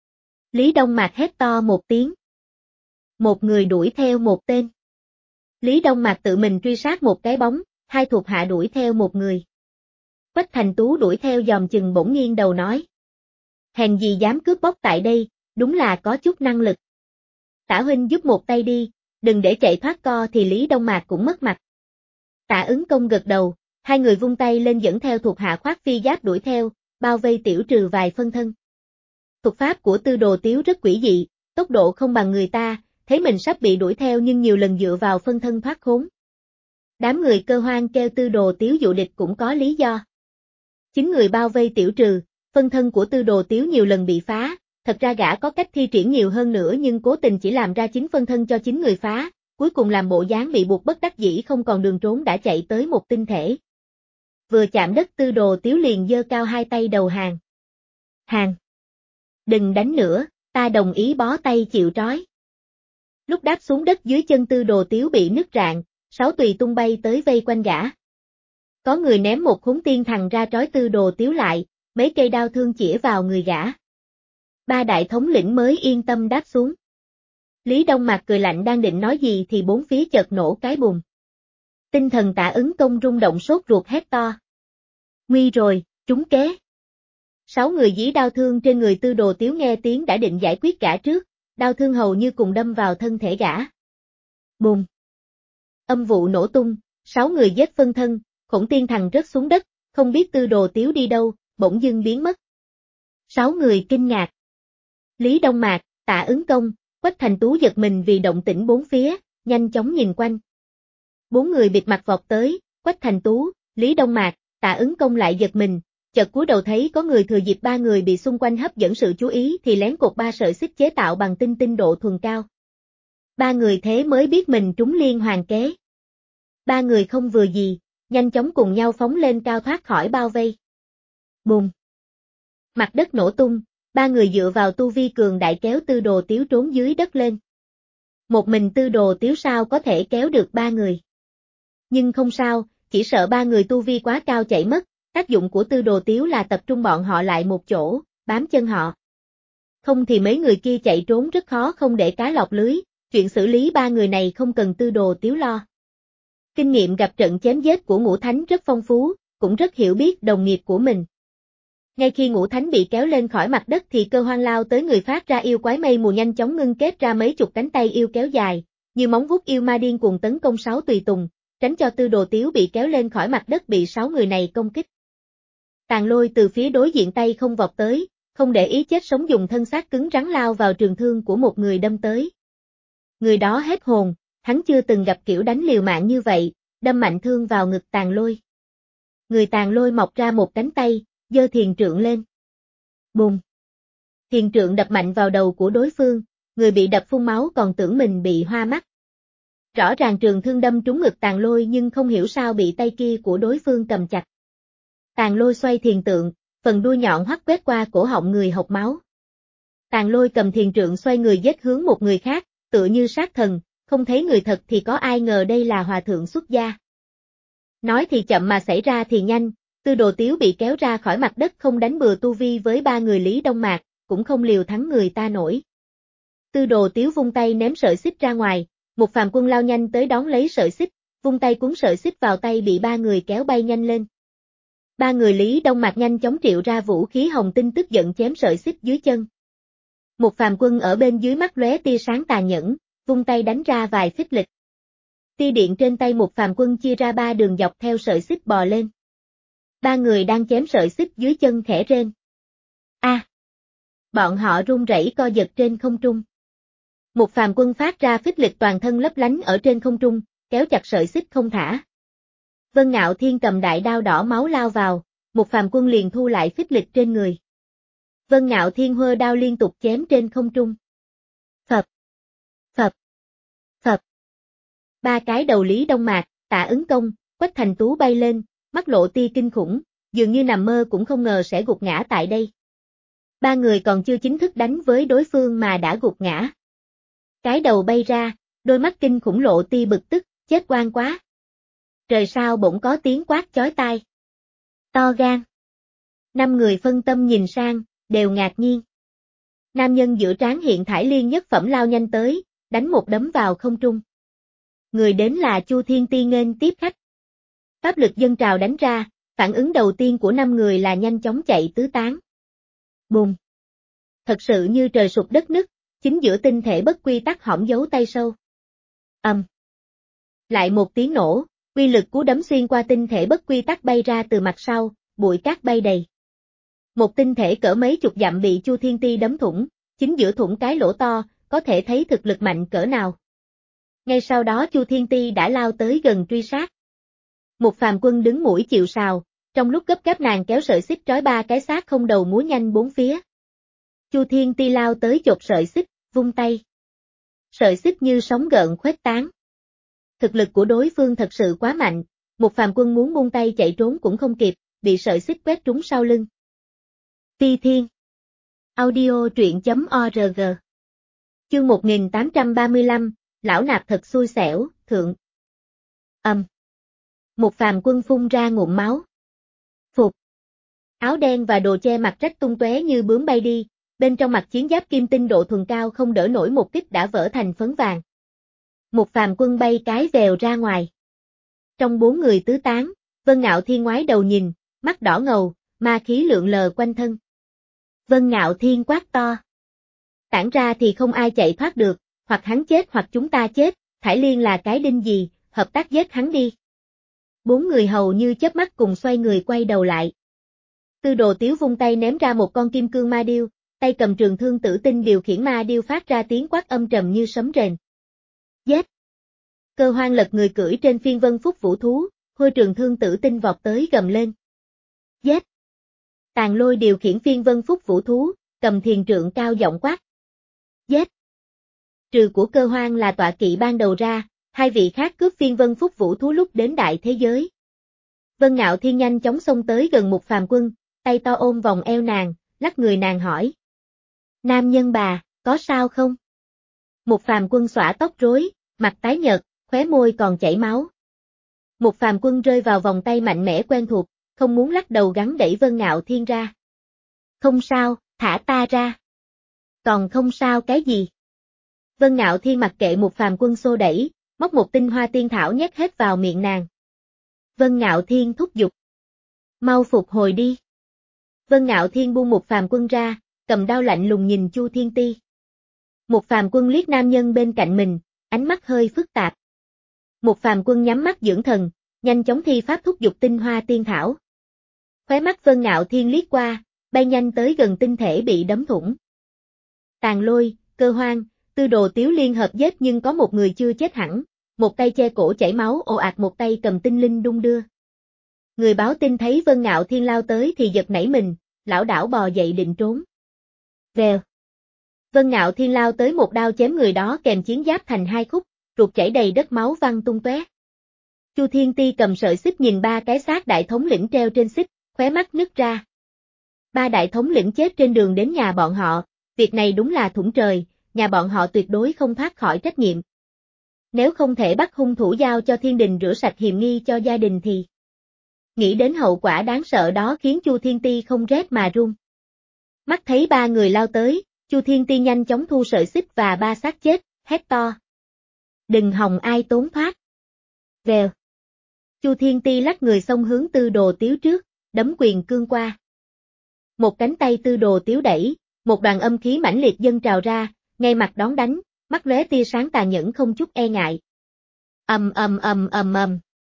Lý Đông Mạc hét to một tiếng. Một người đuổi theo một tên. Lý Đông Mạc tự mình truy sát một cái bóng, hai thuộc hạ đuổi theo một người. Quách Thành Tú đuổi theo dòm chừng bỗng nghiêng đầu nói. Hèn gì dám cướp bóc tại đây, đúng là có chút năng lực. Tả huynh giúp một tay đi, đừng để chạy thoát co thì Lý Đông Mạc cũng mất mặt. Tạ Ứng Công gật đầu, hai người vung tay lên dẫn theo thuộc hạ khoác phi giáp đuổi theo, bao vây tiểu trừ vài phân thân. Thuật pháp của Tư Đồ Tiếu rất quỷ dị, tốc độ không bằng người ta, thấy mình sắp bị đuổi theo nhưng nhiều lần dựa vào phân thân thoát khốn. Đám người Cơ Hoan kêu Tư Đồ Tiếu dụ địch cũng có lý do. Chính người bao vây tiểu trừ, phân thân của Tư Đồ Tiếu nhiều lần bị phá, thật ra gã có cách thi triển nhiều hơn nữa nhưng cố tình chỉ làm ra chính phân thân cho chính người phá, cuối cùng làm bộ dáng bị buộc bất đắc dĩ không còn đường trốn đã chạy tới một tinh thể. Vừa chạm đất Tư Đồ Tiếu liền giơ cao hai tay đầu hàng. Hàng! Đừng đánh nữa, ta đồng ý bó tay chịu trói. Lúc đáp xuống đất dưới chân Tư Đồ Tiếu bị nứt rạn, sáu tùy tung bay tới vây quanh gã. Có người ném một khốn tiên thần ra trói Tư Đồ Tiếu lại, mấy cây đao thương chĩa vào người gã. Ba đại thống lĩnh mới yên tâm đáp xuống. Lý Đông Mạc cười lạnh đang định nói gì thì bốn phía chợt nổ cái bùm. Tinh thần Tạ Ứng Công rung động sốt ruột hét to. Nguy rồi, trúng kế. Sáu người dí đao thương trên người Tư Đồ Tiếu nghe tiếng đã định giải quyết gã trước, đao thương hầu như cùng đâm vào thân thể gã. Bùm. Âm vụ nổ tung, sáu người giết phân thân, khổng tiên thần rớt xuống đất, không biết Tư Đồ Tiếu đi đâu, bỗng dưng biến mất. Sáu người kinh ngạc. Lý Đông Mạc, Tạ Ứng Công, Quách Thành Tú giật mình vì động tĩnh bốn phía, nhanh chóng nhìn quanh. Bốn người bịt mặt vọt tới, Quách Thành Tú, Lý Đông Mạc, Tạ Ứng Công lại giật mình, chợt cúi đầu thấy có người thừa dịp ba người bị xung quanh hấp dẫn sự chú ý thì lén cột ba sợi xích chế tạo bằng tinh tinh độ thuần cao. Ba người thế mới biết mình trúng liên hoàn kế. Ba người không vừa gì, nhanh chóng cùng nhau phóng lên cao thoát khỏi bao vây. Bùm! Mặt đất nổ tung, ba người dựa vào tu vi cường đại kéo Tư Đồ Tiếu trốn dưới đất lên. Một mình Tư Đồ Tiếu sao có thể kéo được ba người. Nhưng không sao, chỉ sợ ba người tu vi quá cao chạy mất, tác dụng của Tư Đồ Tiếu là tập trung bọn họ lại một chỗ, bám chân họ. Không thì mấy người kia chạy trốn rất khó không để cá lọt lưới, Chuyện xử lý ba người này không cần Tư Đồ Tiếu lo. Kinh nghiệm gặp trận chém giết của Ngũ Thánh rất phong phú, cũng rất hiểu biết đồng nghiệp của mình. Ngay khi Ngũ Thánh bị kéo lên khỏi mặt đất thì Cơ Hoang lao tới người phát ra yêu quái mây mù nhanh chóng ngưng kết ra mấy chục cánh tay yêu kéo dài, như móng vuốt yêu ma điên cuồng tấn công sáu tùy tùng, tránh cho Tư Đồ Tiếu bị kéo lên khỏi mặt đất bị sáu người này công kích. Tàn Lôi từ phía đối diện tay không vọt tới, không để ý chết sống dùng thân xác cứng rắn lao vào trường thương của một người đâm tới. Người đó hết hồn, hắn chưa từng gặp kiểu đánh liều mạng như vậy, đâm mạnh thương vào ngực Tàn Lôi. Người Tàn Lôi mọc ra một cánh tay, giơ thiền trượng lên. Bùm! Thiền trượng đập mạnh vào đầu của đối phương, người bị đập phun máu còn tưởng mình bị hoa mắt. Rõ ràng trường thương đâm trúng ngực Tàn Lôi nhưng không hiểu sao bị tay kia của đối phương cầm chặt. Tàn Lôi xoay thiền tượng, phần đuôi nhọn hoắt quét qua cổ họng người hộc máu. Tàn Lôi cầm thiền trượng xoay người giết hướng một người khác, tựa như sát thần, không thấy người thật thì có ai ngờ đây là hòa thượng xuất gia. Nói thì chậm mà xảy ra thì nhanh, Tư Đồ Tiếu bị kéo ra khỏi mặt đất không đánh bừa tu vi với ba người Lý Đông Mạc, cũng không liều thắng người ta nổi. Tư Đồ Tiếu vung tay ném sợi xích ra ngoài, một phàm quân lao nhanh tới đón lấy sợi xích, vung tay cuốn sợi xích vào tay bị ba người kéo bay nhanh lên. Ba người Lý Đông Mạc nhanh chóng triệu ra vũ khí hồng tinh tức giận chém sợi xích dưới chân. Một phàm quân ở bên dưới mắt lóe tia sáng tà nhẫn, vung tay đánh ra vài phích lịch. Tia điện trên tay một phàm quân chia ra ba đường dọc theo sợi xích bò lên. Ba người đang chém sợi xích dưới chân khẽ rên. A! À, bọn họ run rẩy co giật trên không trung. Một phàm quân phát ra phích lịch toàn thân lấp lánh ở trên không trung, kéo chặt sợi xích không thả. Vân Ngạo Thiên cầm đại đao đỏ máu lao vào, một phàm quân liền thu lại phích lịch trên người. Vân Ngạo Thiên hơ đao liên tục chém trên không trung. Phập! Phập! Phập! Ba cái đầu Lý Đông Mạc, Tạ Ứng Công, Quách Thành Tú bay lên, mắt lộ tia kinh khủng, dường như nằm mơ cũng không ngờ sẽ gục ngã tại đây. Ba người còn chưa chính thức đánh với đối phương mà đã gục ngã. Cái đầu bay ra, đôi mắt kinh khủng lộ tia bực tức, chết oan quá. Trời sao bỗng có tiếng quát chói tai. To gan. Năm người phân tâm nhìn sang, đều ngạc nhiên. Nam nhân giữa trán hiện thải liên nhất phẩm lao nhanh tới, đánh một đấm vào không trung. Người đến là Chu Thiên Ti nghênh tiếp khách. Pháp lực dâng trào đánh ra, phản ứng đầu tiên của năm người là nhanh chóng chạy tứ tán. Bùm! Thật sự như trời sụp đất nứt, chính giữa tinh thể bất quy tắc hõm dấu tay sâu. Ầm! Um. Lại một tiếng nổ, uy lực cú đấm xuyên qua tinh thể bất quy tắc bay ra từ mặt sau, bụi cát bay đầy. Một tinh thể cỡ mấy chục dặm bị Chu Thiên Ti đấm thủng, chính giữa thủng cái lỗ to, có thể thấy thực lực mạnh cỡ nào. Ngay sau đó Chu Thiên Ti đã lao tới gần truy sát. Một phàm quân đứng mũi chịu sào, trong lúc gấp gáp nàng kéo sợi xích trói ba cái xác không đầu múa nhanh bốn phía. Chu Thiên Ti lao tới chộp sợi xích, vung tay. Sợi xích như sóng gợn khuếch tán. Thực lực của đối phương thật sự quá mạnh, một phàm quân muốn buông tay chạy trốn cũng không kịp, bị sợi xích quét trúng sau lưng. Ti Thiên. Audio truyện chấm org. Chương một nghìn tám trăm ba mươi lăm, lão nạp thật xui xẻo, thượng. Ầm. Um. Một phàm quân phun ra ngụm máu. Phục. Áo đen và đồ che mặt rách tung tóe như bướm bay đi, bên trong mặt chiến giáp kim tinh độ thuần cao không đỡ nổi một kích đã vỡ thành phấn vàng. Một phàm quân bay cái vèo ra ngoài. Trong bốn người tứ tán, Vân Ngạo Thiên ngoái đầu nhìn, mắt đỏ ngầu, ma khí lượn lờ quanh thân. Vân Ngạo Thiên quát to. Tản ra thì không ai chạy thoát được, hoặc hắn chết hoặc chúng ta chết, Thải Liên là cái đinh gì, hợp tác giết hắn đi. Bốn người hầu như chớp mắt cùng xoay người quay đầu lại. Tư Đồ Tiếu vung tay ném ra một con kim cương ma điêu, tay cầm trường thương tử tinh điều khiển ma điêu phát ra tiếng quát âm trầm như sấm rền. Giết! Cơ Hoang lật người cưỡi trên phiên vân phúc vũ thú, hôi trường thương tử tinh vọt tới gầm lên. Giết! Tàn Lôi điều khiển phiên vân phúc vũ thú, cầm thiền trượng cao giọng quát. Giết! Trừ của Cơ Hoang là tọa kỵ ban đầu ra, hai vị khác cướp phiên vân phúc vũ thú lúc đến đại thế giới. Vân Ngạo Thiên nhanh chóng xông tới gần một phàm quân, tay to ôm vòng eo nàng, lắc người nàng hỏi. Nam nhân bà, có sao không? Một phàm quân xõa tóc rối, mặt tái nhợt, khóe môi còn chảy máu. Một phàm quân rơi vào vòng tay mạnh mẽ quen thuộc, không muốn lắc đầu gắn đẩy Vân Ngạo Thiên ra. Không sao, thả ta ra. Còn không sao cái gì? Vân Ngạo Thiên mặc kệ Mục Phàm Quân xô đẩy, móc một tinh hoa tiên thảo nhét hết vào miệng nàng. Vân Ngạo Thiên thúc giục. Mau phục hồi đi. Vân Ngạo Thiên buông Mục Phàm Quân ra, cầm đao lạnh lùng nhìn Chu Thiên Ti. Mục Phàm Quân liếc nam nhân bên cạnh mình, ánh mắt hơi phức tạp. Mục Phàm Quân nhắm mắt dưỡng thần, nhanh chóng thi pháp thúc giục tinh hoa tiên thảo. Khóe mắt Vân Ngạo Thiên liếc qua, bay nhanh tới gần tinh thể bị đấm thủng. Tàn Lôi, Cơ Hoang, Tư Đồ Tiếu liên hợp giết nhưng có một người chưa chết hẳn, một tay che cổ chảy máu ồ ạt, một tay cầm tinh linh đung đưa. Người báo tin thấy Vân Ngạo Thiên lao tới thì giật nảy mình, lảo đảo bò dậy định trốn. Vèo. Vân Ngạo Thiên lao tới một đao chém người đó kèm chiến giáp thành hai khúc, ruột chảy đầy đất máu văng tung tóe. Chu Thiên Ti cầm sợi xích nhìn ba cái xác đại thống lĩnh treo trên xích, khóe mắt nứt ra. Ba đại thống lĩnh chết trên đường đến nhà bọn họ, việc này đúng là thủng trời, nhà bọn họ tuyệt đối không thoát khỏi trách nhiệm. Nếu không thể bắt hung thủ giao cho thiên đình rửa sạch hiềm nghi cho gia đình thì... Nghĩ đến hậu quả đáng sợ đó khiến Chu Thiên Ti không rét mà run. Mắt thấy ba người lao tới, Chu Thiên Ti nhanh chóng thu sợi xích và ba xác chết, hét to. Đừng hòng ai tốn thoát. Vèo. Chu Thiên Ti lắc người xông hướng Tư Đồ Tiếu trước, đấm quyền cương qua. Một cánh tay Tư Đồ Tiếu đẩy, một đoàn âm khí mãnh liệt dâng trào ra, ngay mặt đón đánh, mắt lóe tia sáng tàn nhẫn không chút e ngại. Ầm ầm ầm ầm ầm.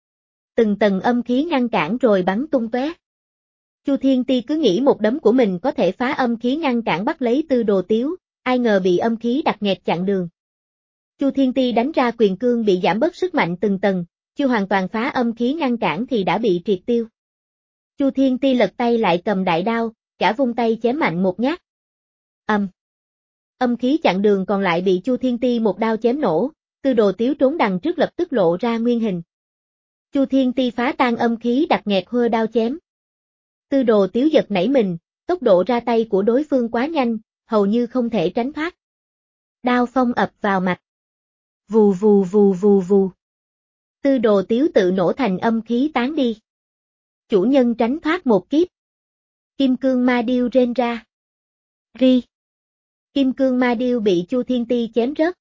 Từng tầng âm khí ngăn cản rồi bắn tung tóe. Chu Thiên Ti cứ nghĩ một đấm của mình có thể phá âm khí ngăn cản bắt lấy Tư Đồ Tiếu, ai ngờ bị âm khí đặt nghẹt chặn đường. Chu Thiên Ti đánh ra quyền cương bị giảm bớt sức mạnh từng tầng, chưa hoàn toàn phá âm khí ngăn cản thì đã bị triệt tiêu. Chu Thiên Ti lật tay lại cầm đại đao, cả vung tay chém mạnh một nhát. Âm. Âm khí chặn đường còn lại bị Chu Thiên Ti một đao chém nổ, Tư Đồ Tiếu trốn đằng trước lập tức lộ ra nguyên hình. Chu Thiên Ti phá tan âm khí đặt nghẹt hưa đao chém. Tư Đồ Tiếu giật nảy mình, tốc độ ra tay của đối phương quá nhanh, hầu như không thể tránh thoát. Đao phong ập vào mặt. Vù vù vù vù vù. Tư Đồ Tiếu tự nổ thành âm khí tán đi. Chủ nhân tránh thoát một kiếp. Kim cương ma điêu rên ra. Ri. Kim cương ma điêu bị Chu Thiên Ti chém rớt.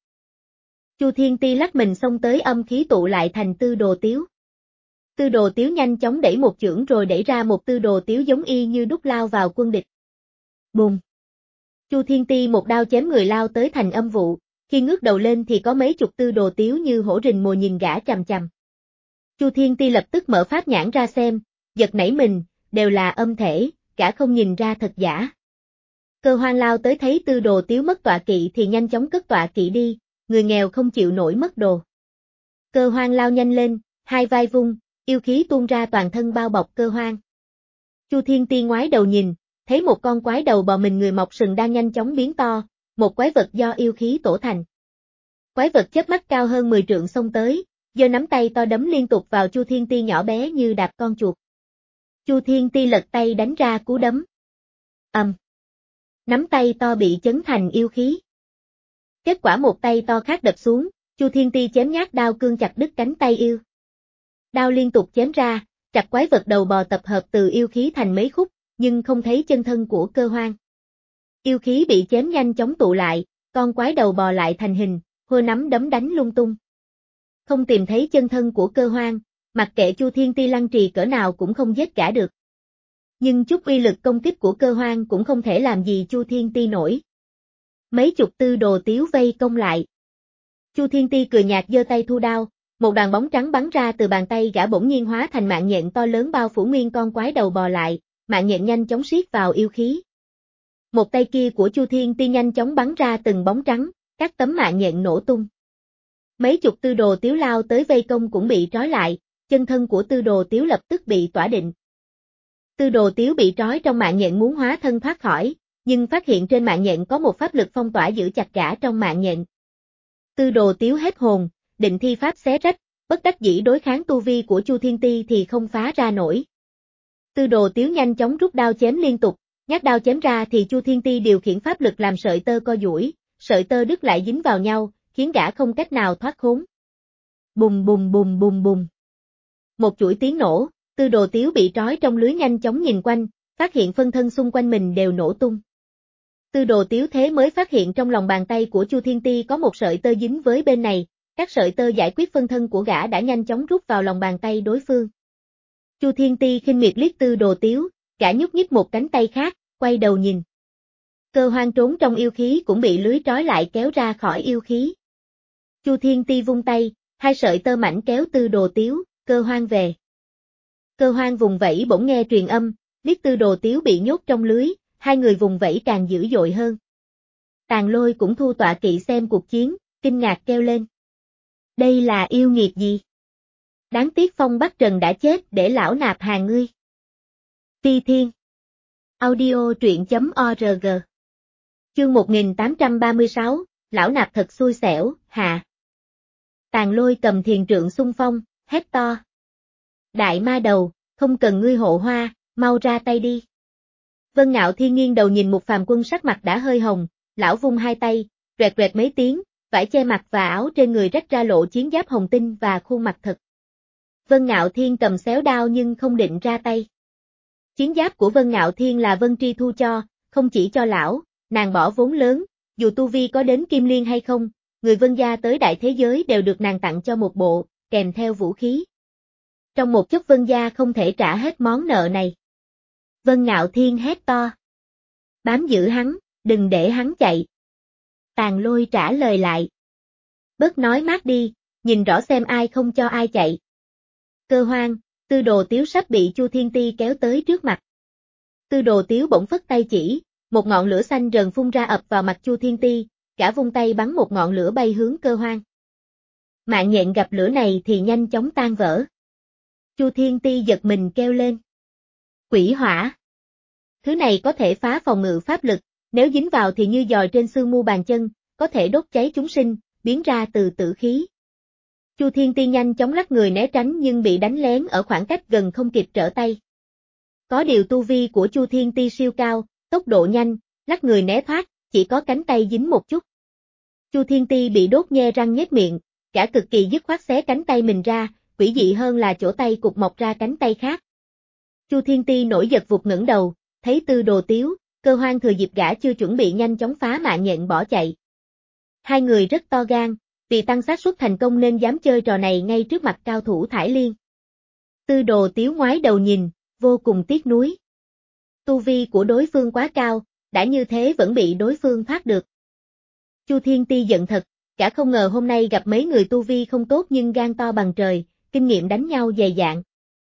Chu Thiên Ti lắc mình xông tới âm khí tụ lại thành Tư Đồ Tiếu. Tư Đồ Tiếu nhanh chóng đẩy một chưởng rồi đẩy ra một Tư Đồ Tiếu giống y như đúc lao vào quân địch. Bùng. Chu Thiên Ti một đao chém người lao tới thành âm vụ, khi ngước đầu lên thì có mấy chục Tư Đồ Tiếu như hổ rình mồi nhìn gã chằm chằm. Chu Thiên Ti lập tức mở pháp nhãn ra xem, giật nảy mình, đều là âm thể, gã không nhìn ra thật giả. Cơ Hoang lao tới thấy Tư Đồ Tiếu mất tọa kỵ thì nhanh chóng cất tọa kỵ đi, người nghèo không chịu nổi mất đồ. Cơ Hoang lao nhanh lên, hai vai vung, yêu khí tuôn ra toàn thân bao bọc Cơ Hoang. Chu Thiên Ti ngoái đầu nhìn, thấy một con quái đầu bò mình người mọc sừng đang nhanh chóng biến to, một quái vật do yêu khí tổ thành. Quái vật chớp mắt cao hơn mười trượng xông tới, giơ nắm tay to đấm liên tục vào Chu Thiên Ti nhỏ bé như đạp con chuột. Chu Thiên Ti lật tay đánh ra cú đấm. Ầm. Um. Nắm tay to bị chấn thành yêu khí. Kết quả một tay to khác đập xuống, Chu Thiên Ti chém nhát đao cương chặt đứt cánh tay yêu. Đao liên tục chém ra, chặt quái vật đầu bò tập hợp từ yêu khí thành mấy khúc, nhưng không thấy chân thân của Cơ Hoang. Yêu khí bị chém nhanh chóng tụ lại, con quái đầu bò lại thành hình, hô nắm đấm đánh lung tung. Không tìm thấy chân thân của Cơ Hoang, mặc kệ Chu Thiên Ti lăng trì cỡ nào cũng không giết gã được. Nhưng chút uy lực công kích của Cơ Hoang cũng không thể làm gì Chu Thiên Ti nổi. Mấy chục Tư Đồ Tiếu vây công lại. Chu Thiên Ti cười nhạt giơ tay thu đao, một đoàn bóng trắng bắn ra từ bàn tay gã bỗng nhiên hóa thành mạng nhện to lớn bao phủ nguyên con quái đầu bò lại, mạng nhện nhanh chóng siết vào yêu khí. Một tay kia của Chu Thiên Ti nhanh chóng bắn ra từng bóng trắng, các tấm mạng nhện nổ tung. Mấy chục Tư Đồ Tiếu lao tới vây công cũng bị trói lại, chân thân của Tư Đồ Tiếu lập tức bị tỏa định. Tư Đồ Tiếu bị trói trong mạng nhện muốn hóa thân thoát khỏi, nhưng phát hiện trên mạng nhện có một pháp lực phong tỏa giữ chặt gã trong mạng nhện. Tư Đồ Tiếu hết hồn, định thi pháp xé rách, bất đắc dĩ đối kháng tu vi của Chu Thiên Ti thì không phá ra nổi. Tư Đồ Tiếu nhanh chóng rút đao chém liên tục, nhát đao chém ra thì Chu Thiên Ti điều khiển pháp lực làm sợi tơ co duỗi, sợi tơ đứt lại dính vào nhau, khiến gã không cách nào thoát khốn. Bùng bùng bùng bùng bùng. Một chuỗi tiếng nổ, Tư Đồ Tiếu bị trói trong lưới nhanh chóng nhìn quanh, phát hiện phân thân xung quanh mình đều nổ tung. Tư Đồ Tiếu thế mới phát hiện trong lòng bàn tay của Chu Thiên Ti có một sợi tơ dính với bên này, các sợi tơ giải quyết phân thân của gã đã nhanh chóng rút vào lòng bàn tay đối phương. Chu Thiên Ti khinh miệt liếc Tư Đồ Tiếu, gã nhúc nhích một cánh tay khác, quay đầu nhìn. Cơ Hoang trốn trong yêu khí cũng bị lưới trói lại kéo ra khỏi yêu khí. Chu Thiên Ti vung tay, hai sợi tơ mảnh kéo Tư Đồ Tiếu, Cơ Hoang về. Cơ Hoang vùng vẫy bỗng nghe truyền âm, liếc Tư Đồ Tiếu bị nhốt trong lưới, hai người vùng vẫy càng dữ dội hơn. Tàn Lôi cũng thu tọa kỵ xem cuộc chiến, kinh ngạc kêu lên. Đây là yêu nghiệt gì? Đáng tiếc Phong Bắc Trần đã chết để lão nạp hàng ngươi. Phi Thiên. Audio truyện chấm org. Chương một nghìn tám trăm ba mươi sáu, lão nạp thật xui xẻo, hạ. Tàn Lôi cầm thiền trượng xung phong, hét to. Đại ma đầu, không cần ngươi hộ hoa, mau ra tay đi. Vân Ngạo Thiên nghiêng đầu nhìn Mục Phàm Quân sắc mặt đã hơi hồng, lão vung hai tay, rẹt rẹt mấy tiếng, vải che mặt và áo trên người rách ra lộ chiến giáp hồng tinh và khuôn mặt thật. Vân Ngạo Thiên cầm xéo đao nhưng không định ra tay. Chiến giáp của Vân Ngạo Thiên là Vân Tri thu cho, không chỉ cho lão, nàng bỏ vốn lớn, dù tu vi có đến Kim Liên hay không, người Vân gia tới đại thế giới đều được nàng tặng cho một bộ, kèm theo vũ khí. Trong một chút Vân gia không thể trả hết món nợ này. Vân Ngạo Thiên hét to. Bám giữ hắn, đừng để hắn chạy. Tàn Lôi trả lời lại. Bớt nói mát đi, nhìn rõ xem ai không cho ai chạy. Cơ Hoang, Tư Đồ Tiếu sắp bị Chu Thiên Ti kéo tới trước mặt. Tư Đồ Tiếu bỗng phất tay chỉ, một ngọn lửa xanh rần phun ra ập vào mặt Chu Thiên Ti, cả vung tay bắn một ngọn lửa bay hướng Cơ Hoang. Mạng nhện gặp lửa này thì nhanh chóng tan vỡ. Chu Thiên Ti giật mình kêu lên. Quỷ hỏa. Thứ này có thể phá phòng ngự pháp lực, nếu dính vào thì như giòi trên xương mu bàn chân, có thể đốt cháy chúng sinh, biến ra từ tử khí. Chu Thiên Ti nhanh chóng lắc người né tránh nhưng bị đánh lén ở khoảng cách gần không kịp trở tay. Có điều tu vi của Chu Thiên Ti siêu cao, tốc độ nhanh, lắc người né thoát, chỉ có cánh tay dính một chút. Chu Thiên Ti bị đốt nhe răng nhếch miệng, cả cực kỳ dứt khoát xé cánh tay mình ra, quỷ dị hơn là chỗ tay cụt mọc ra cánh tay khác. Chu Thiên Ti nổi giật vụt ngẩng đầu, thấy Tư Đồ Tiếu, Cơ Hoang thừa dịp gã chưa chuẩn bị nhanh chóng phá mạng nhện bỏ chạy. Hai người rất to gan, vì tăng xác suất thành công nên dám chơi trò này ngay trước mặt cao thủ Thải Liên. Tư Đồ Tiếu ngoái đầu nhìn, vô cùng tiếc nuối. Tu vi của đối phương quá cao, đã như thế vẫn bị đối phương thoát được. Chu Thiên Ti giận thật, cả không ngờ hôm nay gặp mấy người tu vi không tốt nhưng gan to bằng trời, kinh nghiệm đánh nhau dày dạn.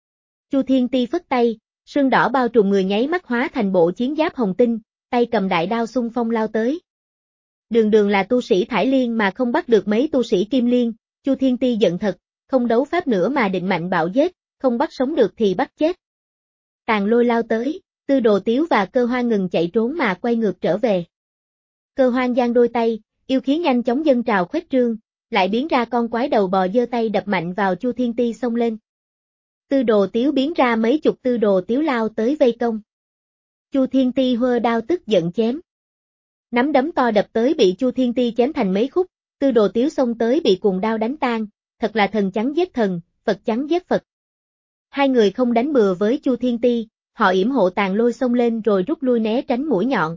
Chu Thiên Ti phất tay, sương đỏ bao trùm người nháy mắt hóa thành bộ chiến giáp hồng tinh, tay cầm đại đao xung phong lao tới. Đường đường là tu sĩ Thải Liên mà không bắt được mấy tu sĩ Kim Liên, Chu Thiên Ti giận thật, không đấu pháp nữa mà định mạnh bạo giết, không bắt sống được thì bắt chết. Tàn Lôi lao tới, Tư Đồ Tiếu và Cơ Hoang ngừng chạy trốn mà quay ngược trở về. Cơ Hoang giang đôi tay, yêu khí nhanh chóng dâng trào khuếch trương, lại biến ra con quái đầu bò giơ tay đập mạnh vào Chu Thiên Ti xông lên. Tư Đồ Tiếu biến ra mấy chục Tư Đồ Tiếu lao tới vây công. Chu Thiên Ti hơ đao tức giận chém. Nắm đấm to đập tới bị Chu Thiên Ti chém thành mấy khúc, Tư Đồ Tiếu xông tới bị cùng đao đánh tan, thật là thần chắn giết thần, Phật chắn giết Phật. Hai người không đánh bừa với Chu Thiên Ti, họ yểm hộ Tàn Lôi xông lên rồi rút lui né tránh mũi nhọn.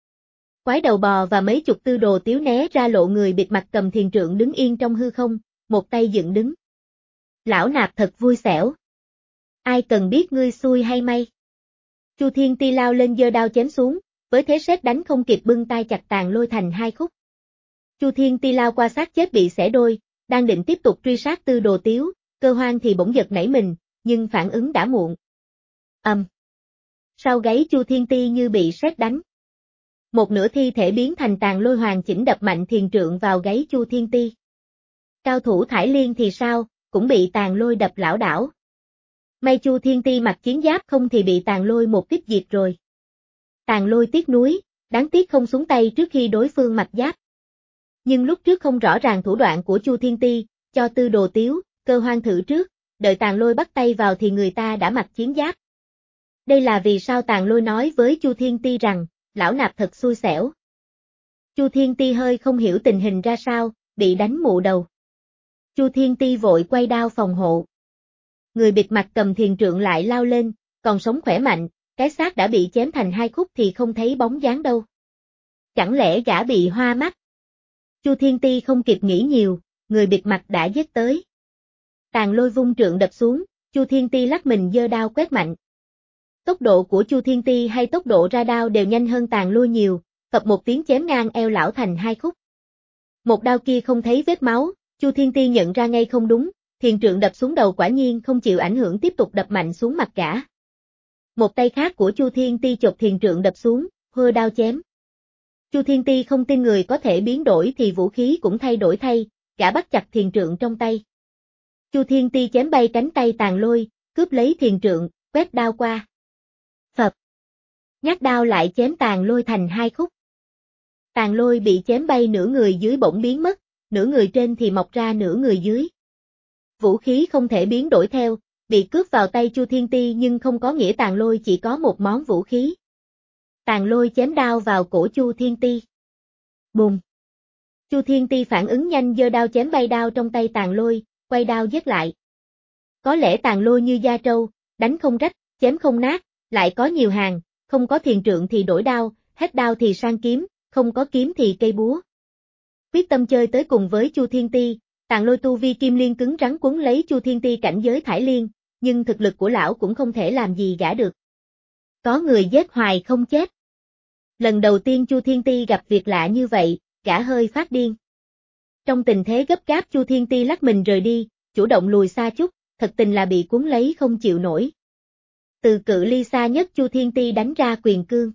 Quái đầu bò và mấy chục Tư Đồ Tiếu né ra lộ người bịt mặt cầm thiền trượng đứng yên trong hư không, một tay dựng đứng. Lão nạp thật vui xẻo. Ai cần biết ngươi xui hay may. Chu Thiên Ti lao lên giơ đao chém xuống, với thế sét đánh không kịp bưng tay chặt Tàn Lôi thành hai khúc. Chu Thiên Ti lao qua xác chết bị xẻ đôi, đang định tiếp tục truy sát Tư Đồ Tiếu, Cơ Hoang thì bỗng giật nảy mình, nhưng phản ứng đã muộn. Ầm. Um. Sau gáy Chu Thiên Ti như bị sét đánh. Một nửa thi thể biến thành Tàn Lôi hoàn chỉnh đập mạnh thiền trượng vào gáy Chu Thiên Ti. Cao thủ Thải Liên thì sao, cũng bị Tàn Lôi đập lảo đảo. May Chu Thiên Ti mặc chiến giáp không thì bị Tàn Lôi một kích diệt rồi. Tàn Lôi tiếc nuối, đáng tiếc không xuống tay trước khi đối phương mặc giáp. Nhưng lúc trước không rõ ràng thủ đoạn của Chu Thiên Ti, cho Tư Đồ Tiếu, Cơ Hoang thử trước, đợi Tàn Lôi bắt tay vào thì người ta đã mặc chiến giáp. Đây là vì sao Tàn Lôi nói với Chu Thiên Ti rằng, lão nạp thật xui xẻo. Chu Thiên Ti hơi không hiểu tình hình ra sao, bị đánh mụ đầu. Chu Thiên Ti vội quay đao phòng hộ. Người bịt mặt cầm thiền trượng lại lao lên, còn sống khỏe mạnh, cái xác đã bị chém thành hai khúc thì không thấy bóng dáng đâu. chẳng lẽ gã bị hoa mắt? Chu Thiên Ti không kịp nghĩ nhiều, người bịt mặt đã giết tới. Tàn Lôi vung trượng đập xuống, Chu Thiên Ti lắc mình giơ đao quét mạnh. Tốc độ của Chu Thiên Ti hay tốc độ ra đao đều nhanh hơn Tàn Lôi nhiều, phập một tiếng chém ngang eo lão thành hai khúc. Một đao kia không thấy vết máu, Chu Thiên Ti nhận ra ngay không đúng, thiền trượng đập xuống đầu quả nhiên không chịu ảnh hưởng tiếp tục đập mạnh xuống mặt gã. Một tay khác của Chu Thiên Ti chộp thiền trượng đập xuống, hơ đao chém. Chu Thiên Ti không tin người có thể biến đổi thì vũ khí cũng thay đổi thay, gã bắt chặt thiền trượng trong tay. Chu Thiên Ti chém bay cánh tay Tàn Lôi, cướp lấy thiền trượng, quét đao qua. Phập. Nhát đao lại chém Tàn Lôi thành hai khúc. Tàn Lôi bị chém bay nửa người dưới bỗng biến mất, nửa người trên thì mọc ra nửa người dưới. Vũ khí không thể biến đổi theo, bị cướp vào tay Chu Thiên Ti nhưng không có nghĩa Tàn Lôi chỉ có một món vũ khí. Tàn Lôi chém đao vào cổ Chu Thiên Ti. Bùm. Chu Thiên Ti phản ứng nhanh giơ đao chém bay đao trong tay Tàn Lôi, quay đao giết lại. Có lẽ Tàn Lôi như da trâu, đánh không rách, chém không nát, lại có nhiều hàng, không có thiền trượng thì đổi đao, hết đao thì sang kiếm, không có kiếm thì cây búa. Quyết tâm chơi tới cùng với Chu Thiên Ti, Tàn Lôi tu vi kim liên cứng rắn quấn lấy Chu Thiên Ti cảnh giới thải liên, nhưng thực lực của lão cũng không thể làm gì gã được. Có người giết hoài không chết. Lần đầu tiên Chu Thiên Ti gặp việc lạ như vậy, gã hơi phát điên. Trong tình thế gấp gáp Chu Thiên Ti lắc mình rời đi, chủ động lùi xa chút, thật tình là bị cuốn lấy không chịu nổi. Từ cự ly xa nhất Chu Thiên Ti đánh ra quyền cương.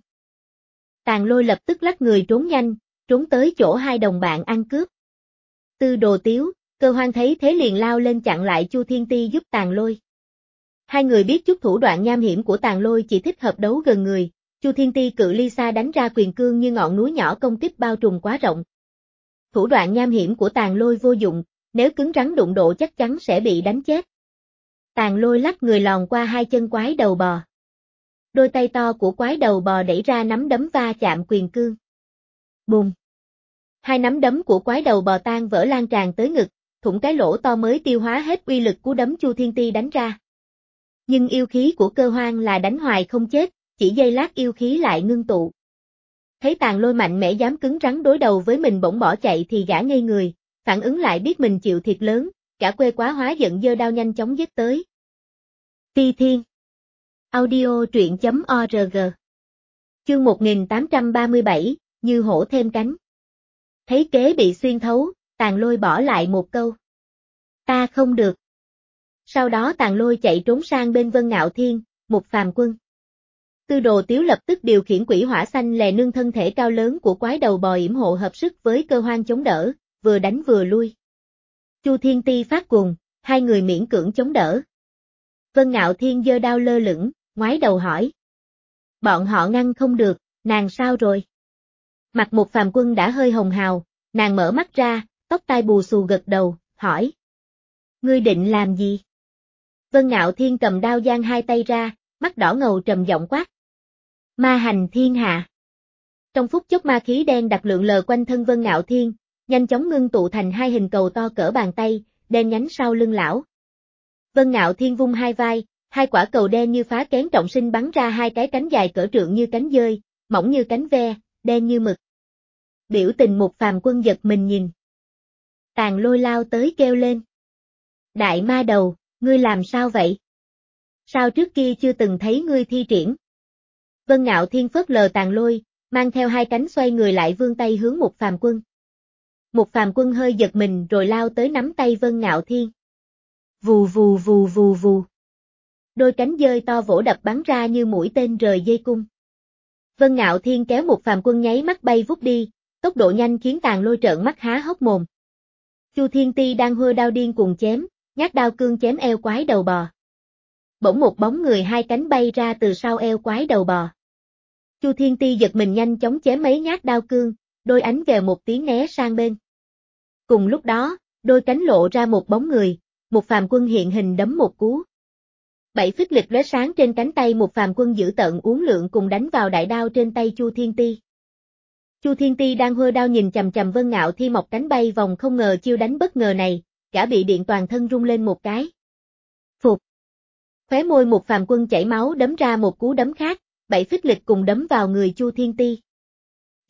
Tàn Lôi lập tức lắc người trốn nhanh, trốn tới chỗ hai đồng bạn ăn cướp. Tư Đồ Tiếu, Cơ Hoan thấy thế liền lao lên chặn lại Chu Thiên Ti giúp Tàn Lôi. Hai người biết chút thủ đoạn nham hiểm của Tàn Lôi chỉ thích hợp đấu gần người, Chu Thiên Ti cự ly xa đánh ra quyền cương như ngọn núi nhỏ công kích bao trùm quá rộng. Thủ đoạn nham hiểm của Tàn Lôi vô dụng, nếu cứng rắn đụng độ chắc chắn sẽ bị đánh chết. Tàn Lôi lắc người lòn qua hai chân quái đầu bò. Đôi tay to của quái đầu bò đẩy ra nắm đấm va chạm quyền cương. Bùm! Hai nắm đấm của quái đầu bò tan vỡ lan tràn tới ngực, thủng cái lỗ to mới tiêu hóa hết uy lực cú đấm Chu Thiên Ti đánh ra. Nhưng yêu khí của Cơ Hoan là đánh hoài không chết, chỉ giây lát yêu khí lại ngưng tụ. Thấy Tàn Lôi mạnh mẽ dám cứng rắn đối đầu với mình bỗng bỏ chạy thì gã ngây người, phản ứng lại biết mình chịu thiệt lớn, cả quê quá hóa giận giơ đao nhanh chóng giết tới. Phi Thiên Audio truyện chấm org Chương một nghìn tám trăm ba mươi bảy, như hổ thêm cánh. Thấy kế bị xuyên thấu, Tàn Lôi bỏ lại một câu. Ta không được. Sau đó Tàn Lôi chạy trốn sang bên Vân Ngạo Thiên, Mục Phàm Quân. Tư Đồ Tiếu lập tức điều khiển quỷ hỏa xanh lè nương thân thể cao lớn của quái đầu bò yểm hộ hợp sức với Cơ Hoan chống đỡ, vừa đánh vừa lui. Chu Thiên Ti phát cuồng, hai người miễn cưỡng chống đỡ. Vân Ngạo Thiên giơ đao lơ lửng, ngoái đầu hỏi. Bọn họ ngăn không được, nàng sao rồi? Mặt Mục Phàm Quân đã hơi hồng hào, nàng mở mắt ra, tóc tai bù xù gật đầu, hỏi. Ngươi định làm gì? Vân Ngạo Thiên cầm đao giang hai tay ra, mắt đỏ ngầu trầm giọng quát. Ma hành thiên hạ. Trong phút chốc ma khí đen đặc lượng lờ quanh thân Vân Ngạo Thiên, nhanh chóng ngưng tụ thành hai hình cầu to cỡ bàn tay, đen nhánh sau lưng lão. Vân Ngạo Thiên vung hai vai, hai quả cầu đen như phá kén trọng sinh bắn ra hai cái cánh dài cỡ trượng như cánh dơi, mỏng như cánh ve, đen như mực. Biểu tình Mục Phàm Quân giật mình nhìn. Tàn Lôi lao tới kêu lên. Đại ma đầu, ngươi làm sao vậy? Sao trước kia chưa từng thấy ngươi thi triển? Vân Ngạo Thiên phớt lờ Tàn Lôi, mang theo hai cánh xoay người lại vươn tay hướng Mục Phàm Quân. Mục Phàm Quân hơi giật mình rồi lao tới nắm tay Vân Ngạo Thiên. Vù vù vù vù vù. Đôi cánh dơi to vỗ đập bắn ra như mũi tên rời dây cung. Vân Ngạo Thiên kéo Mục Phàm Quân nháy mắt bay vút đi, tốc độ nhanh khiến Tàn Lôi trợn mắt há hốc mồm. Chu Thiên Ti đang hơ đao điên cuồng chém, nhát đao cương chém eo quái đầu bò. Bỗng một bóng người hai cánh bay ra từ sau eo quái đầu bò. Chu Thiên Ti giật mình nhanh chóng chém mấy nhát đao cương, đôi ánh vèo một tiếng né sang bên. Cùng lúc đó, đôi cánh lộ ra một bóng người, Mục Phàm Quân hiện hình đấm một cú. Bảy phích lịch lóe sáng trên cánh tay Mục Phàm Quân giữ tận uốn lượn cùng đánh vào đại đao trên tay Chu Thiên Ti. Chu Thiên Ti đang hơ đao nhìn chằm chằm Vân Ngạo Thiên mọc cánh bay vòng không ngờ chiêu đánh bất ngờ này, gã bị điện toàn thân rung lên một cái. Phục. Khóe môi Mục Phàm Quân chảy máu đấm ra một cú đấm khác, bảy phích lịch cùng đấm vào người Chu Thiên Ti.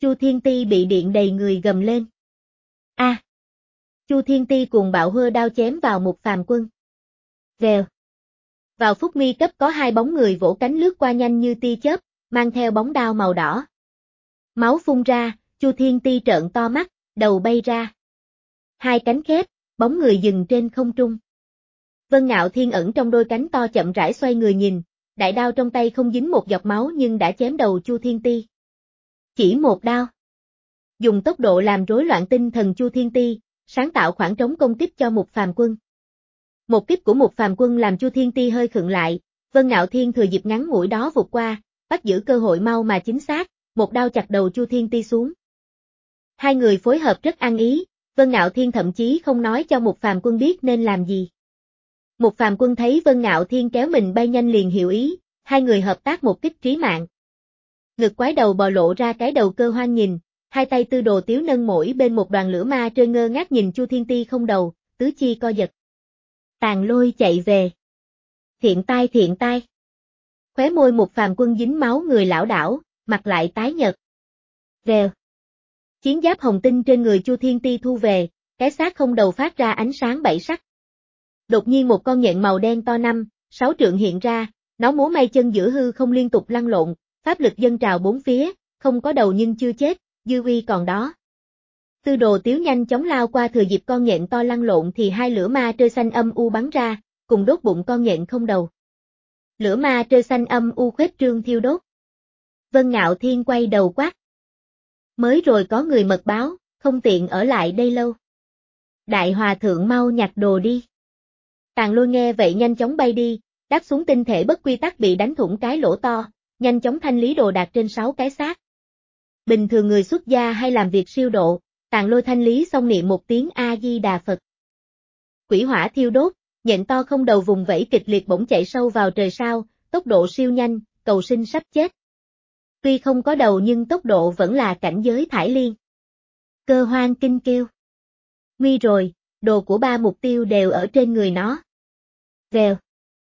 Chu Thiên Ti bị điện đầy người gầm lên. A! À. Chu Thiên Ti cùng bạo hơ đao chém vào Mục Phàm Quân. Vèo. Vào phút nguy cấp có hai bóng người vỗ cánh lướt qua nhanh như tia chớp, mang theo bóng đao màu đỏ. Máu phun ra, Chu Thiên Ti trợn to mắt, đầu bay ra. Hai cánh khép, bóng người dừng trên không trung. Vân Ngạo Thiên ẩn trong đôi cánh to chậm rãi xoay người nhìn, đại đao trong tay không dính một giọt máu nhưng đã chém đầu Chu Thiên Ti. Chỉ một đao. Dùng tốc độ làm rối loạn tinh thần Chu Thiên Ti, sáng tạo khoảng trống công kích cho Mục Phàm Quân. Một kích của Mục Phàm Quân làm Chu Thiên Ti hơi khựng lại, Vân Ngạo Thiên thừa dịp ngắn ngủi đó vụt qua, bắt giữ cơ hội mau mà chính xác, một đao chặt đầu Chu Thiên Ti xuống. Hai người phối hợp rất ăn ý, Vân Ngạo Thiên thậm chí không nói cho Mục Phàm Quân biết nên làm gì. Mục Phàm Quân thấy Vân Ngạo Thiên kéo mình bay nhanh liền hiểu ý, hai người hợp tác một kích trí mạng. Ngực quái đầu bò lộ ra cái đầu Cơ Hoan nhìn, hai tay Tư Đồ Tiếu nâng mỗi bên một đoàn lửa ma trơi ngơ ngác nhìn Chu Thiên Ti không đầu, tứ chi co giật. Tàn Lôi chạy về. Thiện tai thiện tai. Khóe môi Mục Phàm Quân dính máu người lảo đảo, mặt lại tái nhợt. Vèo. Chiến giáp hồng tinh trên người Chu Thiên Ti thu về, cái xác không đầu phát ra ánh sáng bảy sắc. Đột nhiên một con nhện màu đen to năm, sáu trượng hiện ra, nó múa may chân giữa hư không liên tục lăn lộn, pháp lực dâng trào bốn phía, không có đầu nhưng chưa chết, dư uy còn đó. Tư Đồ Tiếu nhanh chóng lao qua thừa dịp con nhện to lăn lộn thì hai lửa ma trơi xanh âm u bắn ra, cùng đốt bụng con nhện không đầu. Lửa ma trơi xanh âm u khuếch trương thiêu đốt. Vân Ngạo Thiên quay đầu quát. Mới rồi có người mật báo, không tiện ở lại đây lâu. Đại Hòa Thượng mau nhặt đồ đi. Tàn Lôi nghe vậy nhanh chóng bay đi, đáp xuống tinh thể bất quy tắc bị đánh thủng cái lỗ to, nhanh chóng thanh lý đồ đạc trên sáu cái xác. Bình thường người xuất gia hay làm việc siêu độ, Tàn Lôi thanh lý xong niệm một tiếng A-di-đà Phật. Quỷ hỏa thiêu đốt, nhện to không đầu vùng vẫy kịch liệt bỗng chạy sâu vào trời sao, tốc độ siêu nhanh, cầu sinh sắp chết. Tuy không có đầu nhưng tốc độ vẫn là cảnh giới thải liên. Cơ Hoan kinh kêu. Nguy rồi, đồ của ba mục tiêu đều ở trên người nó. Vèo.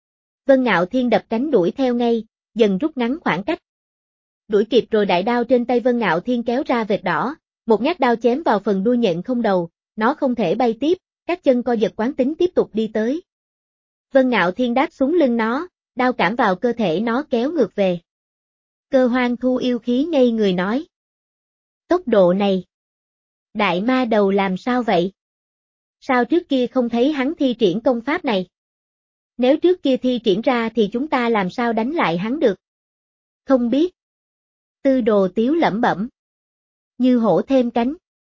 Vân Ngạo Thiên đập cánh đuổi theo ngay, dần rút ngắn khoảng cách. Đuổi kịp rồi đại đao trên tay Vân Ngạo Thiên kéo ra vệt đỏ, một nhát đao chém vào phần đuôi nhện không đầu, nó không thể bay tiếp, các chân co giật quán tính tiếp tục đi tới. Vân Ngạo Thiên đáp xuống lưng nó, đao cảm vào cơ thể nó kéo ngược về. Cơ Hoan thu yêu khí ngây người nói. Tốc độ này. Đại ma đầu làm sao vậy? Sao trước kia không thấy hắn thi triển công pháp này? Nếu trước kia thi triển ra thì chúng ta làm sao đánh lại hắn được? Không biết. Tư Đồ Tiếu lẩm bẩm. Như hổ thêm cánh.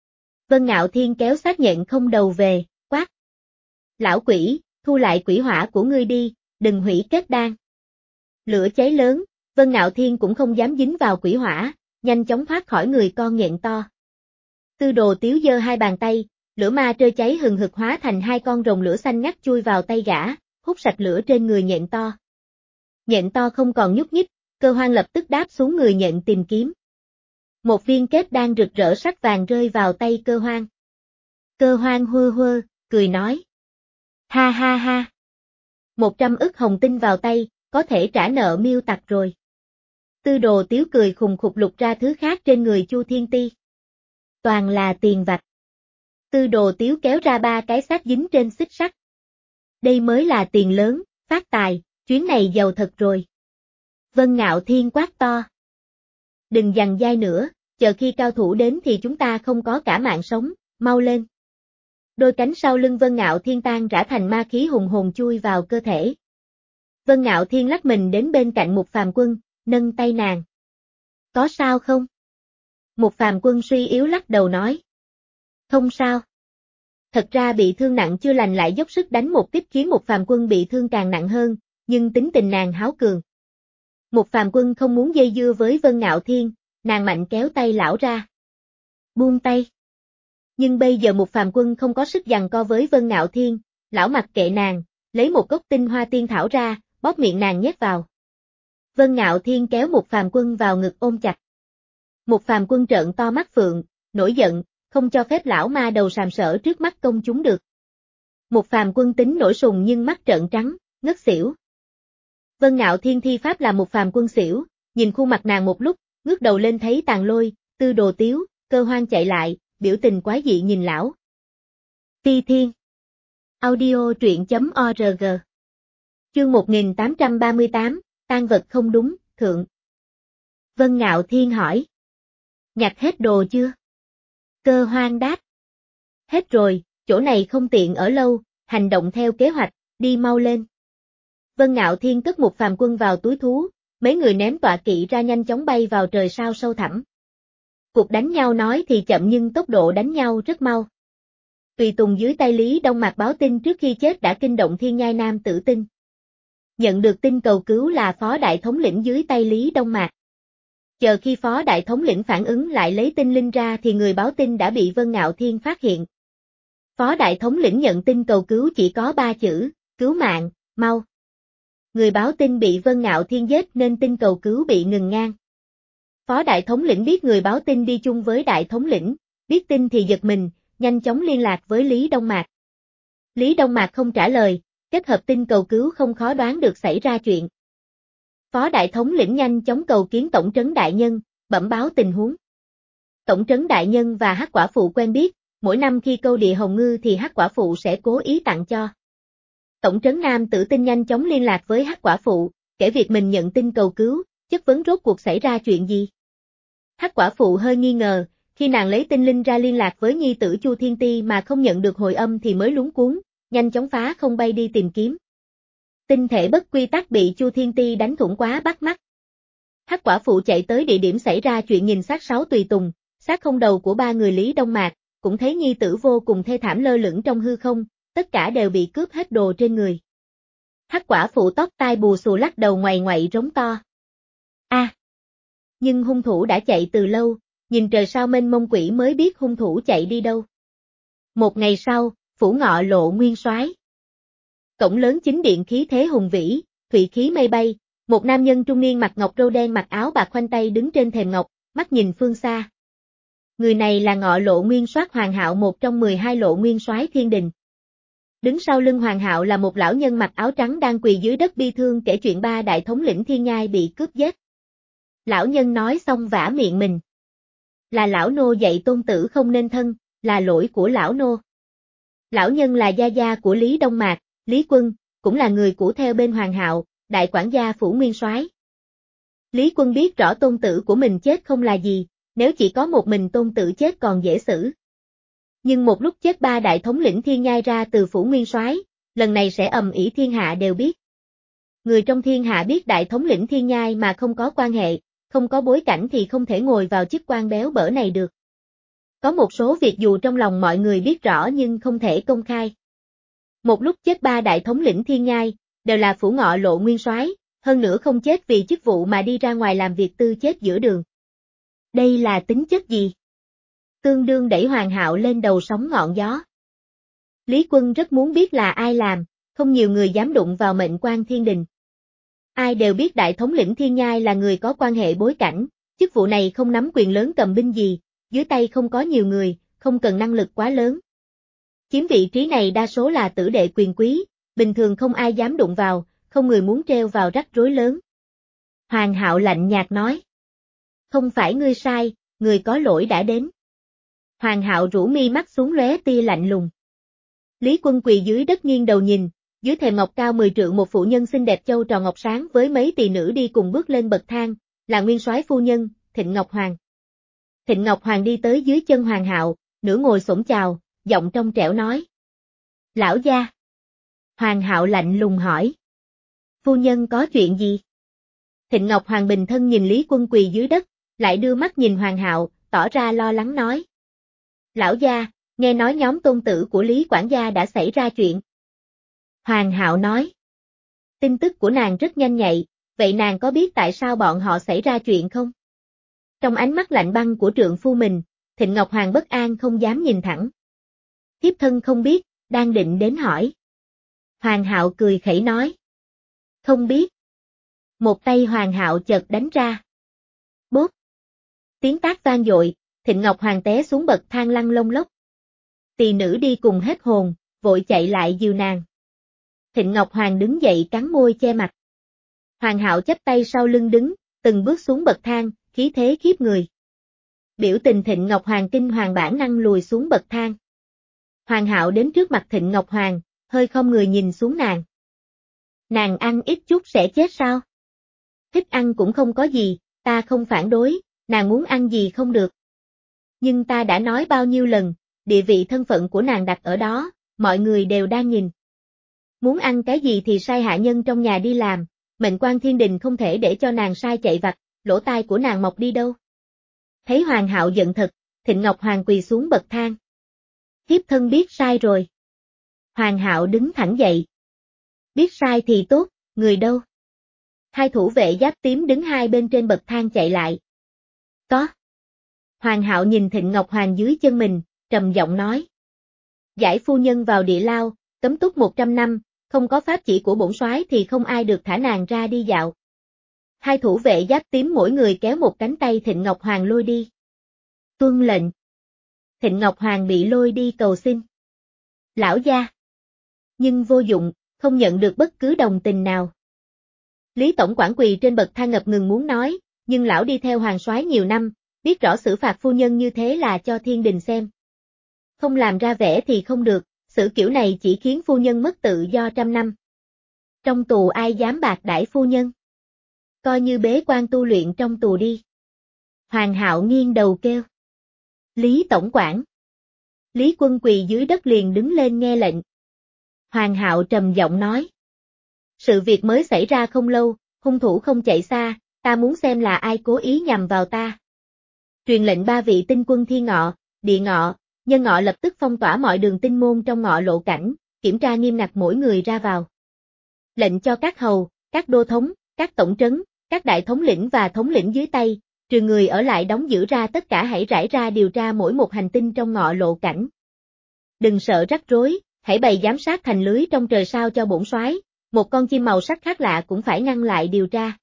Vân Ngạo Thiên kéo xác nhện không đầu về, quát. Lão quỷ, thu lại quỷ hỏa của ngươi đi, đừng hủy kết đan. Lửa cháy lớn, Vân Ngạo Thiên cũng không dám dính vào quỷ hỏa, nhanh chóng thoát khỏi người con nhện to. Tư Đồ Tiếu giơ hai bàn tay, lửa ma trơi cháy hừng hực hóa thành hai con rồng lửa xanh ngắt chui vào tay gã, hút sạch lửa trên người nhện to. Nhện to không còn nhúc nhích, Cơ Hoan lập tức đáp xuống người nhện tìm kiếm. Một viên kết đan rực rỡ sắc vàng rơi vào tay Cơ Hoan. Cơ Hoan hơ hơ, cười nói. Ha ha ha. Một trăm ức hồng tinh vào tay, có thể trả nợ miêu tặc rồi. Tư Đồ Tiếu cười khùng khục lục ra thứ khác trên người Chu Thiên Ti. Toàn là tiền vặt. Tư Đồ Tiếu kéo ra ba cái xác dính trên xích sắt. Đây mới là tiền lớn, phát tài, chuyến này giàu thật rồi. Vân Ngạo Thiên quát to. Đừng giằng dai nữa, chờ khi cao thủ đến thì chúng ta không có cả mạng sống, mau lên. Đôi cánh sau lưng Vân Ngạo Thiên tan rã thành ma khí hùng hồn chui vào cơ thể. Vân Ngạo Thiên lắc mình đến bên cạnh Mục Phàm Quân, nâng tay nàng. Có sao không? Mục Phàm Quân suy yếu lắc đầu nói. Không sao. Thật ra bị thương nặng chưa lành lại dốc sức đánh một kích khiến Mục Phàm Quân bị thương càng nặng hơn, nhưng tính tình nàng háo cường. Mục Phàm Quân không muốn dây dưa với Vân Ngạo Thiên, nàng mạnh kéo tay lão ra. Buông tay. Nhưng bây giờ Mục Phàm Quân không có sức giằng co với Vân Ngạo Thiên, lão mặc kệ nàng, lấy một gốc tinh hoa tiên thảo ra, bóp miệng nàng nhét vào. Vân Ngạo Thiên kéo Mục Phàm Quân vào ngực ôm chặt. Mục Phàm Quân trợn to mắt phượng, nổi giận, không cho phép lão ma đầu sàm sỡ trước mắt công chúng được. Mục Phàm Quân tính nổi sùng nhưng mắt trợn trắng, ngất xỉu. Vân Ngạo Thiên thi pháp làm Mục Phàm Quân xỉu, nhìn khuôn mặt nàng một lúc, ngước đầu lên thấy Tàn Lôi, Tư Đồ Tiếu, Cơ Hoan chạy lại, biểu tình quái dị nhìn lão. Phi Thiên. Audio truyện chấm org. Chương một nghìn tám trăm ba mươi tám, tang vật không đúng, thượng. Vân Ngạo Thiên hỏi. Nhặt hết đồ chưa? Cơ Hoan đáp. Hết rồi, chỗ này không tiện ở lâu, hành động theo kế hoạch, đi mau lên. Vân Ngạo Thiên cất một phàm quân vào túi thú, mấy người ném tọa kỵ ra nhanh chóng bay vào trời sao sâu thẳm. Cuộc đánh nhau nói thì chậm nhưng tốc độ đánh nhau rất mau. Tùy tùng dưới tay Lý Đông Mạc báo tin trước khi chết đã kinh động Thiên Nhai Nam Tử Tinh. Nhận được tin cầu cứu là phó đại thống lĩnh dưới tay Lý Đông Mạc. Chờ khi phó đại thống lĩnh phản ứng lại lấy tinh linh ra thì người báo tin đã bị Vân Ngạo Thiên phát hiện. Phó đại thống lĩnh nhận tin cầu cứu chỉ có ba chữ, cứu mạng, mau. Người báo tin bị Vân Ngạo Thiên giết nên tin cầu cứu bị ngừng ngang. Phó đại thống lĩnh biết người báo tin đi chung với đại thống lĩnh, biết tin thì giật mình, nhanh chóng liên lạc với Lý Đông Mạc. Lý Đông Mạc không trả lời, kết hợp tin cầu cứu không khó đoán được xảy ra chuyện. Phó đại thống lĩnh nhanh chóng cầu kiến tổng trấn đại nhân, bẩm báo tình huống. Tổng trấn đại nhân và Hắc Quả Phụ quen biết, mỗi năm khi câu địa hồng ngư thì Hắc Quả Phụ sẽ cố ý tặng cho. Tổng trấn Nam Tử Tinh nhanh chóng liên lạc với Hắc Quả Phụ, kể việc mình nhận tin cầu cứu, chất vấn rốt cuộc xảy ra chuyện gì. Hắc Quả Phụ hơi nghi ngờ, khi nàng lấy tinh linh ra liên lạc với nhi tử Chu Thiên Ti mà không nhận được hồi âm thì mới luống cuống, nhanh chóng phá không bay đi tìm kiếm. Tinh thể bất quy tắc bị Chu Thiên Ti đánh thủng quá bắt mắt. Hắc Quả Phụ chạy tới địa điểm xảy ra chuyện nhìn xác sáu tùy tùng, xác không đầu của ba người Lý Đông Mạc, cũng thấy nhi tử vô cùng thê thảm lơ lửng trong hư không, tất cả đều bị cướp hết đồ trên người. Hắc Quả Phụ tóc tai bù xù lắc đầu ngoại ngoại rống to. A! À, nhưng hung thủ đã chạy từ lâu, nhìn trời sao mênh mông quỷ mới biết hung thủ chạy đi đâu. Một ngày sau, phủ Ngọ Lộ nguyên soái. Cổng lớn chính điện khí thế hùng vĩ, thụy khí mây bay, một nam nhân trung niên mặc ngọc râu đen mặc áo bạc khoanh tay đứng trên thềm ngọc, mắt nhìn phương xa. Người này là Ngọ Lộ nguyên soái Hoàng Hạo, một trong mười hai lộ nguyên soái thiên đình. Đứng sau lưng Hoàng Hạo là một lão nhân mặc áo trắng đang quỳ dưới đất bi thương kể chuyện ba đại thống lĩnh Thiên Nhai bị cướp giết. Lão nhân nói xong vả miệng mình. Là lão nô dạy tôn tử không nên thân, là lỗi của lão nô. Lão nhân là gia gia của Lý Đông Mạc, Lý Quân, cũng là người cũ theo bên Hoàng Hạo, đại quản gia phủ nguyên soái. Lý Quân biết rõ tôn tử của mình chết không là gì, nếu chỉ có một mình tôn tử chết còn dễ xử. Nhưng một lúc chết ba đại thống lĩnh Thiên Nhai ra từ phủ nguyên soái, lần này sẽ ầm ĩ thiên hạ đều biết. Người trong thiên hạ biết đại thống lĩnh Thiên Nhai mà không có quan hệ, không có bối cảnh thì không thể ngồi vào chức quan béo bở này được. Có một số việc dù trong lòng mọi người biết rõ nhưng không thể công khai. Một lúc chết ba đại thống lĩnh Thiên Nhai, đều là phủ Ngọ Lộ nguyên soái, hơn nữa không chết vì chức vụ mà đi ra ngoài làm việc tư chết giữa đường. Đây là tính chất gì? Tương đương đẩy Hoàng Hạo lên đầu sóng ngọn gió. Lý Quân rất muốn biết là ai làm, không nhiều người dám đụng vào mệnh quan thiên đình. Ai đều biết đại thống lĩnh Thiên Nhai là người có quan hệ bối cảnh, chức vụ này không nắm quyền lớn cầm binh gì, dưới tay không có nhiều người, không cần năng lực quá lớn. Chiếm vị trí này đa số là tử đệ quyền quý, bình thường không ai dám đụng vào, không người muốn treo vào rắc rối lớn. Hoàng Hạo lạnh nhạt nói. Không phải ngươi sai, người có lỗi đã đến. Hoàng Hạo rũ mi mắt xuống lóe tia lạnh lùng. Lý Quân quỳ dưới đất nghiêng đầu nhìn, dưới thềm ngọc cao mười trượng một phụ nhân xinh đẹp châu trò ngọc sáng với mấy tỳ nữ đi cùng bước lên bậc thang, là nguyên soái phu nhân, Thịnh Ngọc Hoàng. Thịnh Ngọc Hoàng đi tới dưới chân Hoàng Hạo, nửa ngồi xổm chào, giọng trong trẻo nói. Lão gia. Hoàng Hạo lạnh lùng hỏi. Phu nhân có chuyện gì? Thịnh Ngọc Hoàng bình thân nhìn Lý Quân quỳ dưới đất, lại đưa mắt nhìn Hoàng Hạo, tỏ ra lo lắng nói. Lão gia, nghe nói nhóm tôn tử của Lý quản gia đã xảy ra chuyện. Hoàng Hạo nói. Tin tức của nàng rất nhanh nhạy, vậy nàng có biết tại sao bọn họ xảy ra chuyện không? Trong ánh mắt lạnh băng của trượng phu mình, Thịnh Ngọc Hoàng bất an không dám nhìn thẳng. Thiếp thân không biết, đang định đến hỏi. Hoàng Hạo cười khẩy nói. Không biết. Một tay Hoàng Hạo chợt đánh ra. Bốp. Tiếng tác vang dội, Thịnh Ngọc Hoàng té xuống bậc thang lăn lông lốc. Tỳ nữ đi cùng hết hồn, vội chạy lại dìu nàng. Thịnh Ngọc Hoàng đứng dậy cắn môi che mặt. Hoàng Hạo chắp tay sau lưng đứng, từng bước xuống bậc thang, khí thế khiếp người. Biểu tình Thịnh Ngọc Hoàng kinh hoàng bản năng lùi xuống bậc thang. Hoàng Hạo đến trước mặt Thịnh Ngọc Hoàng, hơi không người nhìn xuống nàng. Nàng ăn ít chút sẽ chết sao? Thích ăn cũng không có gì, ta không phản đối, nàng muốn ăn gì không được. Nhưng ta đã nói bao nhiêu lần, địa vị thân phận của nàng đặt ở đó, mọi người đều đang nhìn. Muốn ăn cái gì thì sai hạ nhân trong nhà đi làm, mệnh quan thiên đình không thể để cho nàng sai chạy vặt, lỗ tai của nàng mọc đi đâu. Thấy Hoàng Hạo giận thật, Thịnh Ngọc Hoàng quỳ xuống bậc thang. Thiếp thân biết sai rồi. Hoàng Hạo đứng thẳng dậy. Biết sai thì tốt, người đâu? Hai thủ vệ giáp tím đứng hai bên trên bậc thang chạy lại. Có. Hoàng Hạo nhìn Thịnh Ngọc Hoàng dưới chân mình, trầm giọng nói. Giải phu nhân vào địa lao, cấm túc một trăm năm, không có pháp chỉ của bổn soái thì không ai được thả nàng ra đi dạo. Hai thủ vệ giáp tím mỗi người kéo một cánh tay Thịnh Ngọc Hoàng lôi đi. Tuân lệnh. Thịnh Ngọc Hoàng bị lôi đi cầu xin. Lão gia. Nhưng vô dụng, không nhận được bất cứ đồng tình nào. Lý tổng quản quỳ trên bậc thang ngập ngừng muốn nói, nhưng lão đi theo hoàng soái nhiều năm, biết rõ xử phạt phu nhân như thế là cho thiên đình xem. Không làm ra vẻ thì không được, xử kiểu này chỉ khiến phu nhân mất tự do trăm năm. Trong tù ai dám bạc đãi phu nhân? Coi như bế quan tu luyện trong tù đi. Hoàng Hạo nghiêng đầu kêu. Lý tổng quản. Lý Quân quỳ dưới đất liền đứng lên nghe lệnh. Hoàng Hạo trầm giọng nói. Sự việc mới xảy ra không lâu, hung thủ không chạy xa, ta muốn xem là ai cố ý nhằm vào ta. Truyền lệnh ba vị tinh quân Thiên Ngọ, Địa Ngọ, Nhân Ngọ lập tức phong tỏa mọi đường tinh môn trong Ngọ Lộ Cảnh, kiểm tra nghiêm ngặt mỗi người ra vào. Lệnh cho các hầu, các đô thống, các tổng trấn, các đại thống lĩnh và thống lĩnh dưới tay, trừ người ở lại đóng giữ ra tất cả hãy rải ra điều tra mỗi một hành tinh trong Ngọ Lộ Cảnh. Đừng sợ rắc rối, hãy bày giám sát thành lưới trong trời sao cho bổn soái, một con chim màu sắc khác lạ cũng phải ngăn lại điều tra.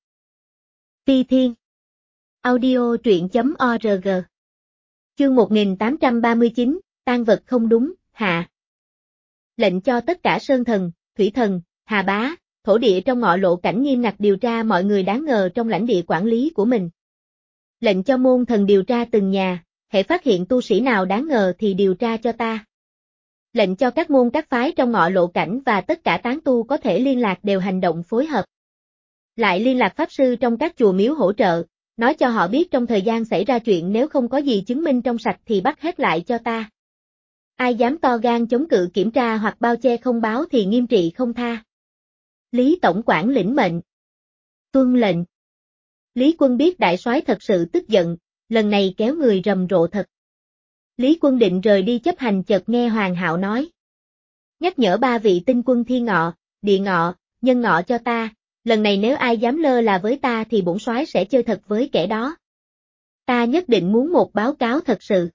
Phi Thiên. Audio truyện chấm org. Chương một nghìn tám trăm ba mươi chín, tang vật không đúng, hạ. Lệnh cho tất cả sơn thần, thủy thần, hà bá, thổ địa trong Ngọ Lộ Cảnh nghiêm ngặt điều tra mọi người đáng ngờ trong lãnh địa quản lý của mình. Lệnh cho môn thần điều tra từng nhà, hễ phát hiện tu sĩ nào đáng ngờ thì điều tra cho ta. Lệnh cho các môn các phái trong Ngọ Lộ Cảnh và tất cả tán tu có thể liên lạc đều hành động phối hợp. Lại liên lạc pháp sư trong các chùa miếu hỗ trợ, nói cho họ biết trong thời gian xảy ra chuyện nếu không có gì chứng minh trong sạch thì bắt hết lại cho ta. Ai dám to gan chống cự kiểm tra hoặc bao che không báo thì nghiêm trị không tha. Lý tổng quản lĩnh mệnh. Tuân lệnh. Lý Quân biết đại soái thật sự tức giận, lần này kéo người rầm rộ thật. Lý Quân định rời đi chấp hành chợt nghe Hoàng Hạo nói. Nhắc nhở ba vị tinh quân Thiên Ngọ, Địa Ngọ, Nhân Ngọ cho ta, lần này nếu ai dám lơ là với ta thì bổn soái sẽ chơi thật với kẻ đó. Ta nhất định muốn một báo cáo thật sự.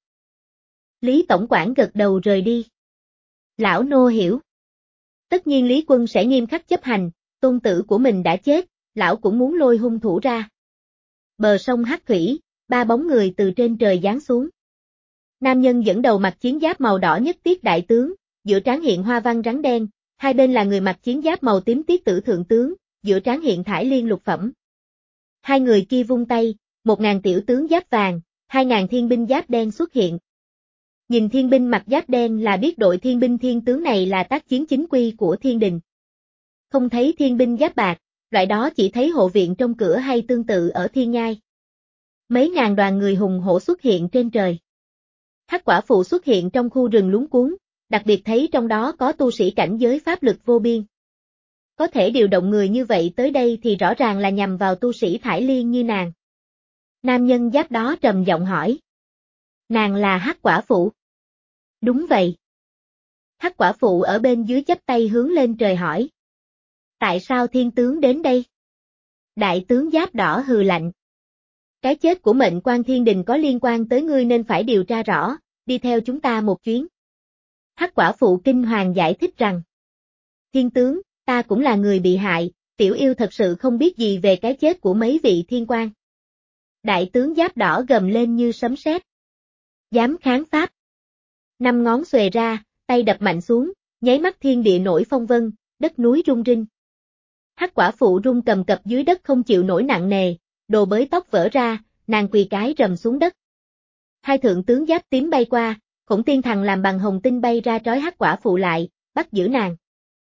Lý tổng quản gật đầu rời đi. Lão nô hiểu. Tất nhiên Lý Quân sẽ nghiêm khắc chấp hành, tôn tử của mình đã chết, lão cũng muốn lôi hung thủ ra. Bờ sông Hắc Thủy, ba bóng người từ trên trời giáng xuống. Nam nhân dẫn đầu mặc chiến giáp màu đỏ nhất Tiết đại tướng, giữa trán hiện hoa văn rắn đen, hai bên là người mặc chiến giáp màu tím Tiết tử thượng tướng, giữa trán hiện thải liên lục phẩm. Hai người kia vung tay, một ngàn tiểu tướng giáp vàng, hai ngàn thiên binh giáp đen xuất hiện. Nhìn thiên binh mặc giáp đen là biết đội thiên binh thiên tướng này là tác chiến chính quy của thiên đình. Không thấy thiên binh giáp bạc, loại đó chỉ thấy hộ viện trong cửa hay tương tự ở thiên nhai. Mấy ngàn đoàn người hùng hổ xuất hiện trên trời. Hắc quả phụ xuất hiện trong khu rừng luống cuống, đặc biệt thấy trong đó có tu sĩ cảnh giới pháp lực vô biên. Có thể điều động người như vậy tới đây thì rõ ràng là nhằm vào tu sĩ thải liên như nàng. Nam nhân giáp đó trầm giọng hỏi. Nàng là Hắc quả phụ. Đúng vậy. Hắc quả phụ ở bên dưới chắp tay hướng lên trời hỏi. Tại sao thiên tướng đến đây? Đại tướng giáp đỏ hừ lạnh. Cái chết của mệnh quan thiên đình có liên quan tới ngươi nên phải điều tra rõ, đi theo chúng ta một chuyến. Hắc quả phụ kinh hoàng giải thích rằng. Thiên tướng, ta cũng là người bị hại, tiểu yêu thật sự không biết gì về cái chết của mấy vị thiên quan. Đại tướng giáp đỏ gầm lên như sấm sét. Dám kháng pháp. Năm ngón xuề ra, tay đập mạnh xuống, nháy mắt thiên địa nổi phong vân, đất núi rung rinh. Hắc quả phụ rung cầm cập dưới đất không chịu nổi nặng nề, đồ bới tóc vỡ ra, nàng quỳ cái rầm xuống đất. Hai thượng tướng giáp tím bay qua, Khổng Tiên Thần làm bằng hồng tinh bay ra trói hắc quả phụ lại, bắt giữ nàng.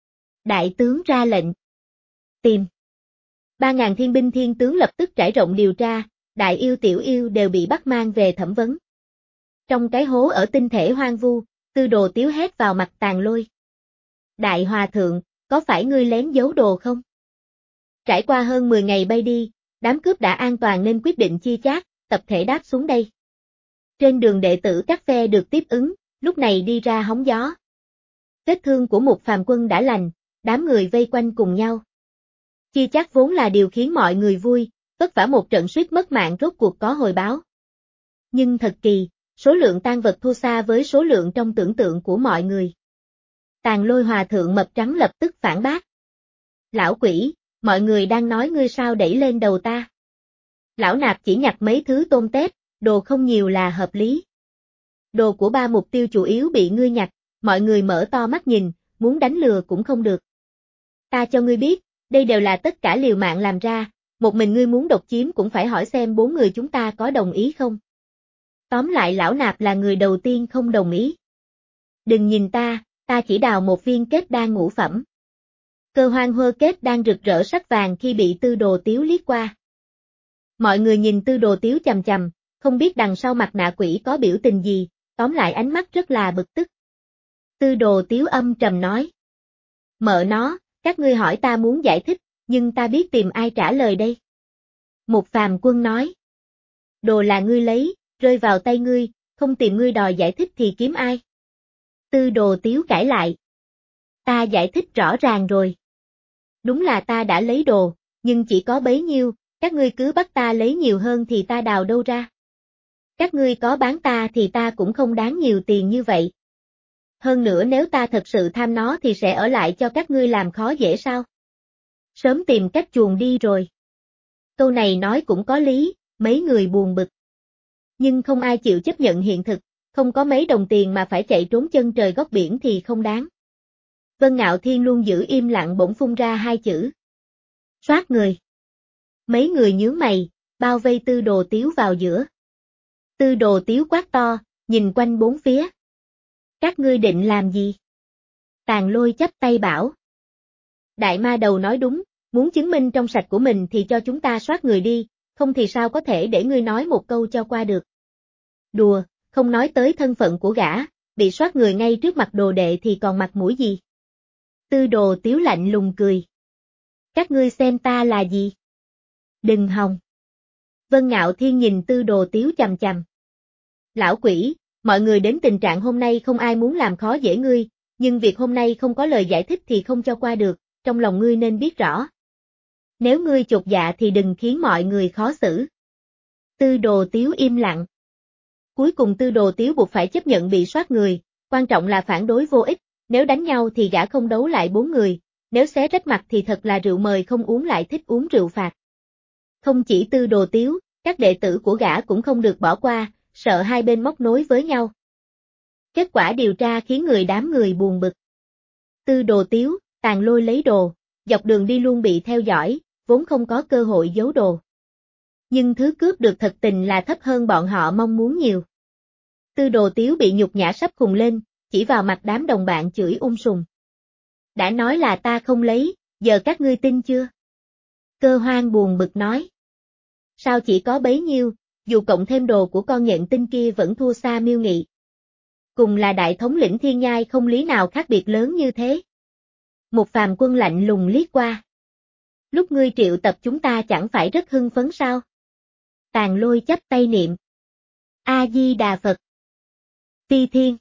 Đại tướng ra lệnh. Tìm. Ba ngàn thiên binh thiên tướng lập tức trải rộng điều tra, đại yêu tiểu yêu đều bị bắt mang về thẩm vấn. Trong cái hố ở tinh thể hoang vu, Tư Đồ Tiếu hét vào mặt Tàn Lôi. Đại hòa thượng, có phải ngươi lén giấu đồ không? Trải qua hơn mười ngày bay đi, đám cướp đã an toàn nên quyết định chia chác, tập thể đáp xuống đây. Trên đường đệ tử các phe được tiếp ứng, lúc này đi ra hóng gió. Vết thương của một phàm quân đã lành, đám người vây quanh cùng nhau. Chia chác vốn là điều khiến mọi người vui, vất vả một trận suýt mất mạng rốt cuộc có hồi báo. Nhưng thật kỳ, số lượng tang vật thua xa với số lượng trong tưởng tượng của mọi người. Tàn Lôi hòa thượng mập trắng lập tức phản bác. Lão quỷ, mọi người đang nói ngươi sao đẩy lên đầu ta. Lão nạp chỉ nhặt mấy thứ tôm tép, đồ không nhiều là hợp lý. Đồ của ba mục tiêu chủ yếu bị ngươi nhặt, mọi người mở to mắt nhìn, muốn đánh lừa cũng không được. Ta cho ngươi biết, đây đều là tất cả liều mạng làm ra, một mình ngươi muốn độc chiếm cũng phải hỏi xem bốn người chúng ta có đồng ý không. Tóm lại lão nạp là người đầu tiên không đồng ý. Đừng nhìn ta, ta chỉ đào một viên kết đan ngũ phẩm. Cơ Hoang hơ kết đang rực rỡ sắc vàng khi bị Tư Đồ Tiếu liếc qua. Mọi người nhìn Tư Đồ Tiếu chằm chằm, không biết đằng sau mặt nạ quỷ có biểu tình gì, tóm lại ánh mắt rất là bực tức. Tư Đồ Tiếu âm trầm nói. Mợ nó, các ngươi hỏi ta muốn giải thích, nhưng ta biết tìm ai trả lời đây. Một phàm quân nói. Đồ là ngươi lấy, rơi vào tay ngươi, không tìm ngươi đòi giải thích thì kiếm ai? Tư Đồ Tiếu cãi lại. Ta giải thích rõ ràng rồi. Đúng là ta đã lấy đồ, nhưng chỉ có bấy nhiêu, các ngươi cứ bắt ta lấy nhiều hơn thì ta đào đâu ra. Các ngươi có bán ta thì ta cũng không đáng nhiều tiền như vậy. Hơn nữa nếu ta thật sự tham nó thì sẽ ở lại cho các ngươi làm khó dễ sao? Sớm tìm cách chuồn đi rồi. Câu này nói cũng có lý, mấy người buồn bực. Nhưng không ai chịu chấp nhận hiện thực, không có mấy đồng tiền mà phải chạy trốn chân trời góc biển thì không đáng. Vân Ngạo Thiên luôn giữ im lặng bỗng phun ra hai chữ. Soát người. Mấy người nhướng mày, bao vây Tư Đồ Tiếu vào giữa. Tư Đồ Tiếu quát to, nhìn quanh bốn phía. Các ngươi định làm gì? Tàn Lôi chắp tay bảo. Đại ma đầu nói đúng, muốn chứng minh trong sạch của mình thì cho chúng ta soát người đi, không thì sao có thể để ngươi nói một câu cho qua được. Đùa, không nói tới thân phận của gã, bị soát người ngay trước mặt đồ đệ thì còn mặt mũi gì? Tư Đồ Tiếu lạnh lùng cười. Các ngươi xem ta là gì? Đừng hòng. Vân Ngạo Thiên nhìn Tư Đồ Tiếu chằm chằm. Lão quỷ, mọi người đến tình trạng hôm nay không ai muốn làm khó dễ ngươi, nhưng việc hôm nay không có lời giải thích thì không cho qua được, trong lòng ngươi nên biết rõ. Nếu ngươi chột dạ thì đừng khiến mọi người khó xử. Tư Đồ Tiếu im lặng. Cuối cùng Tư Đồ Tiếu buộc phải chấp nhận bị soát người, quan trọng là phản đối vô ích, nếu đánh nhau thì gã không đấu lại bốn người, nếu xé rách mặt thì thật là rượu mời không uống lại thích uống rượu phạt. Không chỉ Tư Đồ Tiếu, các đệ tử của gã cũng không được bỏ qua, sợ hai bên móc nối với nhau. Kết quả điều tra khiến người đám người buồn bực. Tư Đồ Tiếu, Tàn Lôi lấy đồ, dọc đường đi luôn bị theo dõi, vốn không có cơ hội giấu đồ. Nhưng thứ cướp được thật tình là thấp hơn bọn họ mong muốn nhiều. Tư Đồ Tiếu bị nhục nhã sắp khùng lên, chỉ vào mặt đám đồng bạn chửi ung sùm. Đã nói là ta không lấy, giờ các ngươi tin chưa? Cơ Hoang buồn bực nói. Sao chỉ có bấy nhiêu, dù cộng thêm đồ của con nhện tinh kia vẫn thua xa Miêu Nghị. Cùng là đại thống lĩnh thiên nhai không lý nào khác biệt lớn như thế. Một phàm quân lạnh lùng liếc qua. Lúc ngươi triệu tập chúng ta chẳng phải rất hưng phấn sao? Tàn Lôi chắp tay niệm. A-di-đà Phật. Ti Thiên.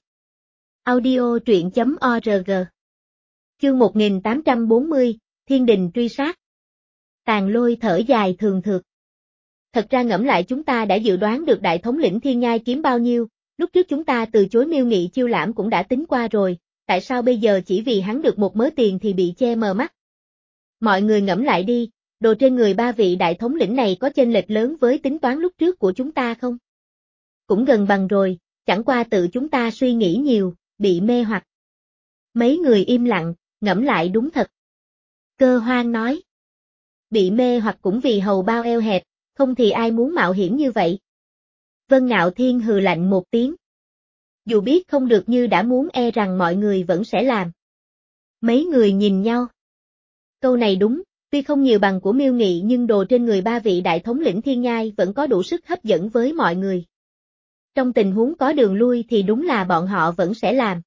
Audio truyện chấm org. Chương một nghìn tám trăm bốn mươi, Thiên Đình truy sát. Tàn Lôi thở dài thường thượt. Thật ra ngẫm lại chúng ta đã dự đoán được đại thống lĩnh thiên nhai kiếm bao nhiêu, lúc trước chúng ta từ chối Miêu Nghị chiêu lãm cũng đã tính qua rồi, tại sao bây giờ chỉ vì hắn được một mớ tiền thì bị che mờ mắt? Mọi người ngẫm lại đi, đồ trên người ba vị đại thống lĩnh này có chênh lệch lớn với tính toán lúc trước của chúng ta không? Cũng gần bằng rồi, chẳng qua tự chúng ta suy nghĩ nhiều, bị mê hoặc. Mấy người im lặng, ngẫm lại đúng thật. Cơ Hoang nói. Bị mê hoặc cũng vì hầu bao eo hẹp, không thì ai muốn mạo hiểm như vậy. Vân Ngạo Thiên hừ lạnh một tiếng. Dù biết không được như đã muốn e rằng mọi người vẫn sẽ làm. Mấy người nhìn nhau. Câu này đúng, tuy không nhiều bằng của Miêu Nghị nhưng đồ trên người ba vị đại thống lĩnh Thiên Nhai vẫn có đủ sức hấp dẫn với mọi người. Trong tình huống có đường lui thì đúng là bọn họ vẫn sẽ làm.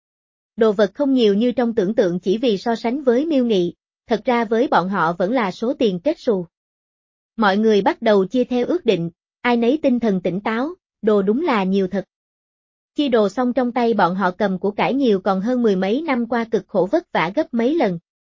Đồ vật không nhiều như trong tưởng tượng chỉ vì so sánh với Miêu Nghị, thật ra với bọn họ vẫn là số tiền kết xù. Mọi người bắt đầu chia theo ước định, ai nấy tinh thần tỉnh táo, đồ đúng là nhiều thật. Chia đồ xong trong tay bọn họ cầm của cải nhiều còn hơn mười mấy năm qua cực khổ vất vả gấp mấy lần.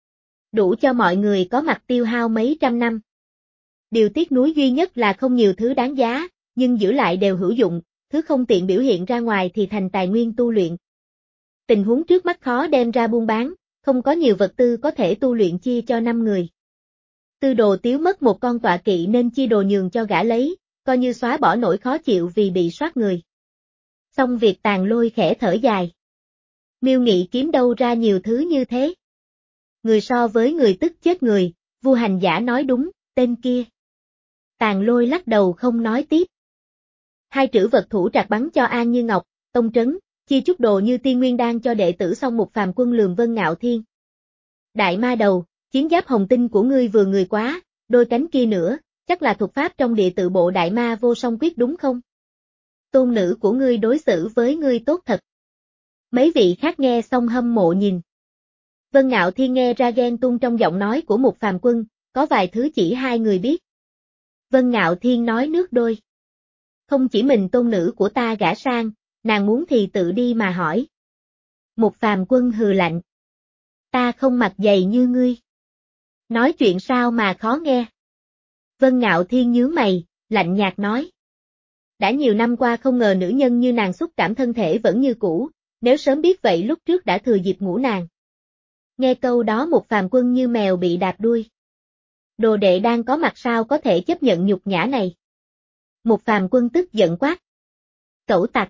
Đủ cho mọi người có mặt tiêu hao mấy trăm năm. Điều tiếc nuối duy nhất là không nhiều thứ đáng giá, nhưng giữ lại đều hữu dụng, thứ không tiện biểu hiện ra ngoài thì thành tài nguyên tu luyện. Tình huống trước mắt khó đem ra buôn bán, không có nhiều vật tư có thể tu luyện chia cho năm người. Tư Đồ Tiếu mất một con tọa kỵ nên chia đồ nhường cho gã lấy, coi như xóa bỏ nỗi khó chịu vì bị soát người. Xong việc Tàn Lôi khẽ thở dài. Miêu Nghị kiếm đâu ra nhiều thứ như thế. Người so với người tức chết người, Vu Hành Giả nói đúng, tên kia. Tàn Lôi lắc đầu không nói tiếp. Hai trữ vật thủ trạc bắn cho An Như Ngọc, Tông Trấn, chia chút đồ như tiên nguyên đan cho đệ tử xong một phàm quân lường Vân Ngạo Thiên. Đại ma đầu, chiến giáp hồng tinh của ngươi vừa người quá, đôi cánh kia nữa, chắc là thuật pháp trong địa tự bộ đại ma vô song quyết đúng không? Tôn nữ của ngươi đối xử với ngươi tốt thật. Mấy vị khác nghe xong hâm mộ nhìn. Vân Ngạo Thiên nghe ra ghen tuông trong giọng nói của một phàm quân, có vài thứ chỉ hai người biết. Vân Ngạo Thiên nói nước đôi. Không chỉ mình tôn nữ của ta gả sang, nàng muốn thì tự đi mà hỏi. Một phàm quân hừ lạnh. Ta không mặc giày như ngươi. Nói chuyện sao mà khó nghe. Vân Ngạo Thiên nhướng mày, lạnh nhạt nói. Đã nhiều năm qua không ngờ nữ nhân như nàng xúc cảm thân thể vẫn như cũ, nếu sớm biết vậy lúc trước đã thừa dịp ngủ nàng. Nghe câu đó một phàm quân như mèo bị đạp đuôi. Đồ đệ đang có mặt sao có thể chấp nhận nhục nhã này. Một phàm quân tức giận quát. Cẩu tặc.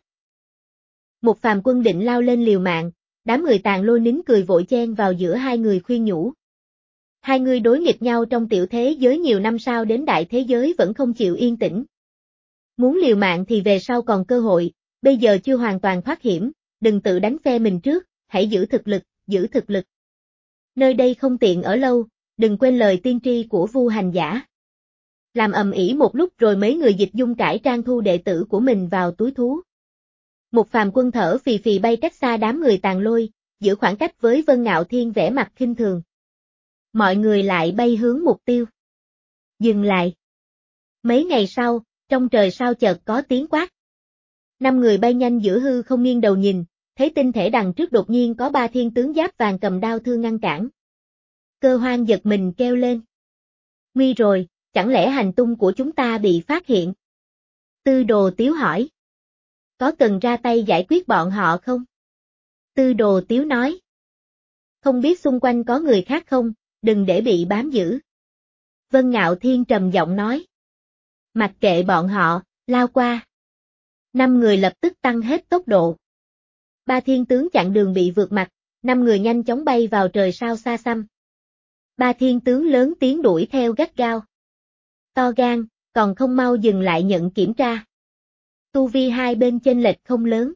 Một phàm quân định lao lên liều mạng, đám người Tàn Lôi nín cười vội chen vào giữa hai người khuyên nhủ. Hai người đối nghịch nhau trong tiểu thế giới nhiều năm sau đến đại thế giới vẫn không chịu yên tĩnh. Muốn liều mạng thì về sau còn cơ hội, bây giờ chưa hoàn toàn thoát hiểm, đừng tự đánh phe mình trước, hãy giữ thực lực, giữ thực lực. Nơi đây không tiện ở lâu, đừng quên lời tiên tri của Vu Hành Giả. Làm ầm ĩ một lúc rồi mấy người dịch dung cải trang thu đệ tử của mình vào túi thú. Một phàm quân thở phì phì bay cách xa đám người Tàn Lôi, giữ khoảng cách với Vân Ngạo Thiên vẻ mặt khinh thường. Mọi người lại bay hướng mục tiêu. Dừng lại. Mấy ngày sau, trong trời sao chợt có tiếng quát. Năm người bay nhanh giữa hư không nghiêng đầu nhìn, thấy tinh thể đằng trước đột nhiên có ba thiên tướng giáp vàng cầm đao thương ngăn cản. Cơ Hoang giật mình kêu lên. Nguy rồi, chẳng lẽ hành tung của chúng ta bị phát hiện? Tư Đồ Tiếu hỏi. Có cần ra tay giải quyết bọn họ không? Tư Đồ Tiếu nói. Không biết xung quanh có người khác không, đừng để bị bám giữ. Vân Ngạo Thiên trầm giọng nói. Mặc kệ bọn họ, lao qua. Năm người lập tức tăng hết tốc độ. Ba thiên tướng chặn đường bị vượt mặt, năm người nhanh chóng bay vào trời sao xa xăm. Ba thiên tướng lớn tiếng đuổi theo gắt gao. To gan, còn không mau dừng lại nhận kiểm tra. Tu vi hai bên chênh lệch không lớn.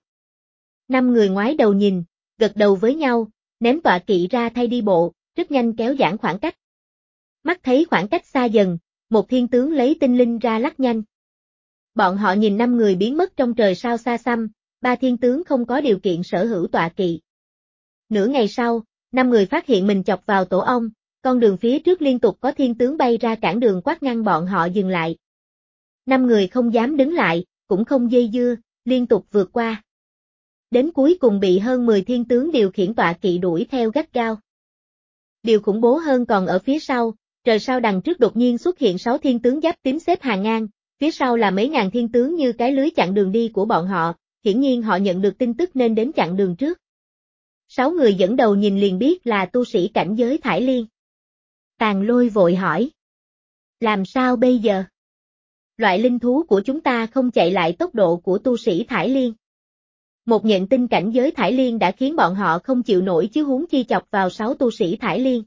Năm người ngoái đầu nhìn, gật đầu với nhau, ném tọa kỵ ra thay đi bộ, rất nhanh kéo giãn khoảng cách. Mắt thấy khoảng cách xa dần, một thiên tướng lấy tinh linh ra lắc nhanh. Bọn họ nhìn năm người biến mất trong trời sao xa xăm, ba thiên tướng không có điều kiện sở hữu tọa kỵ. Nửa ngày sau, năm người phát hiện mình chọc vào tổ ong, con đường phía trước liên tục có thiên tướng bay ra cản đường quát ngăn bọn họ dừng lại. Năm người không dám đứng lại, cũng không dây dưa, liên tục vượt qua. Đến cuối cùng bị hơn mười thiên tướng điều khiển tọa kỵ đuổi theo gắt gao. Điều khủng bố hơn còn ở phía sau, trời sao đằng trước đột nhiên xuất hiện sáu thiên tướng giáp tím xếp hàng ngang, phía sau là mấy ngàn thiên tướng như cái lưới chặn đường đi của bọn họ, hiển nhiên họ nhận được tin tức nên đến chặn đường trước. Sáu người dẫn đầu nhìn liền biết là tu sĩ cảnh giới Thải Liên. Tàn Lôi vội hỏi. Làm sao bây giờ? Loại linh thú của chúng ta không chạy lại tốc độ của tu sĩ Thải Liên. Một nhện tinh cảnh giới Thải Liên đã khiến bọn họ không chịu nổi chứ huống chi chọc vào sáu tu sĩ Thải Liên.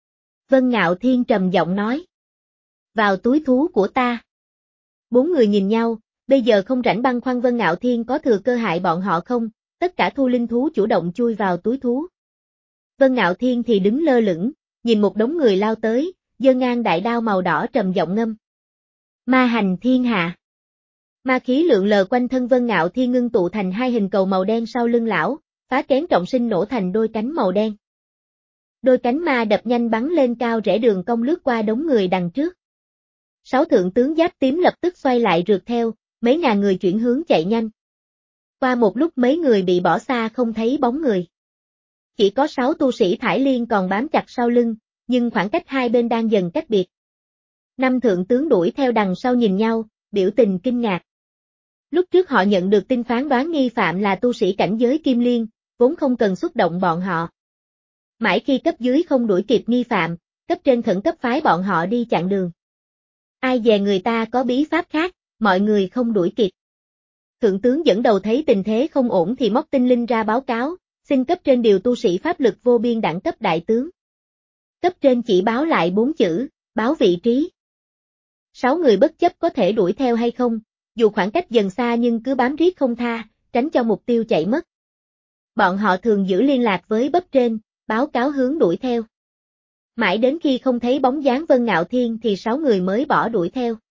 Vân Ngạo Thiên trầm giọng nói. Vào túi thú của ta. Bốn người nhìn nhau, Bây giờ không rảnh băn khoăn Vân Ngạo Thiên có thừa cơ hại bọn họ không, tất cả thu linh thú chủ động chui vào túi thú. Vân Ngạo Thiên thì đứng lơ lửng, nhìn một đống người lao tới, giơ ngang đại đao màu đỏ trầm giọng ngâm. Ma hành thiên hạ. Ma khí lượn lờ quanh thân Vân Ngạo Thiên ngưng tụ thành hai hình cầu màu đen sau lưng lão, phá kén trọng sinh nổ thành đôi cánh màu đen. Đôi cánh ma đập nhanh bắn lên cao rẽ đường cong lướt qua đống người đằng trước. Sáu thượng tướng giáp tím lập tức xoay lại rượt theo, mấy ngàn người chuyển hướng chạy nhanh. Qua một lúc mấy người bị bỏ xa không thấy bóng người. Chỉ có sáu tu sĩ Thải Liên còn bám chặt sau lưng, nhưng khoảng cách hai bên đang dần cách biệt. Năm thượng tướng đuổi theo đằng sau nhìn nhau, biểu tình kinh ngạc. Lúc trước họ nhận được tin phán đoán nghi phạm là tu sĩ cảnh giới Kim Liên, vốn không cần xuất động bọn họ. Mãi khi cấp dưới không đuổi kịp nghi phạm, cấp trên khẩn cấp phái bọn họ đi chặn đường. Ai dè người ta có bí pháp khác, mọi người không đuổi kịp. Thượng tướng dẫn đầu thấy tình thế không ổn thì móc tinh linh ra báo cáo, xin cấp trên điều tu sĩ pháp lực vô biên đẳng cấp đại tướng. Cấp trên chỉ báo lại bốn chữ, báo vị trí. Sáu người bất chấp có thể đuổi theo hay không, dù khoảng cách dần xa nhưng cứ bám riết không tha, tránh cho mục tiêu chạy mất. Bọn họ thường giữ liên lạc với bcấp trên, báo cáo hướng đuổi theo. Mãi đến khi không thấy bóng dáng Vân Ngạo Thiên thì sáu người mới bỏ đuổi theo.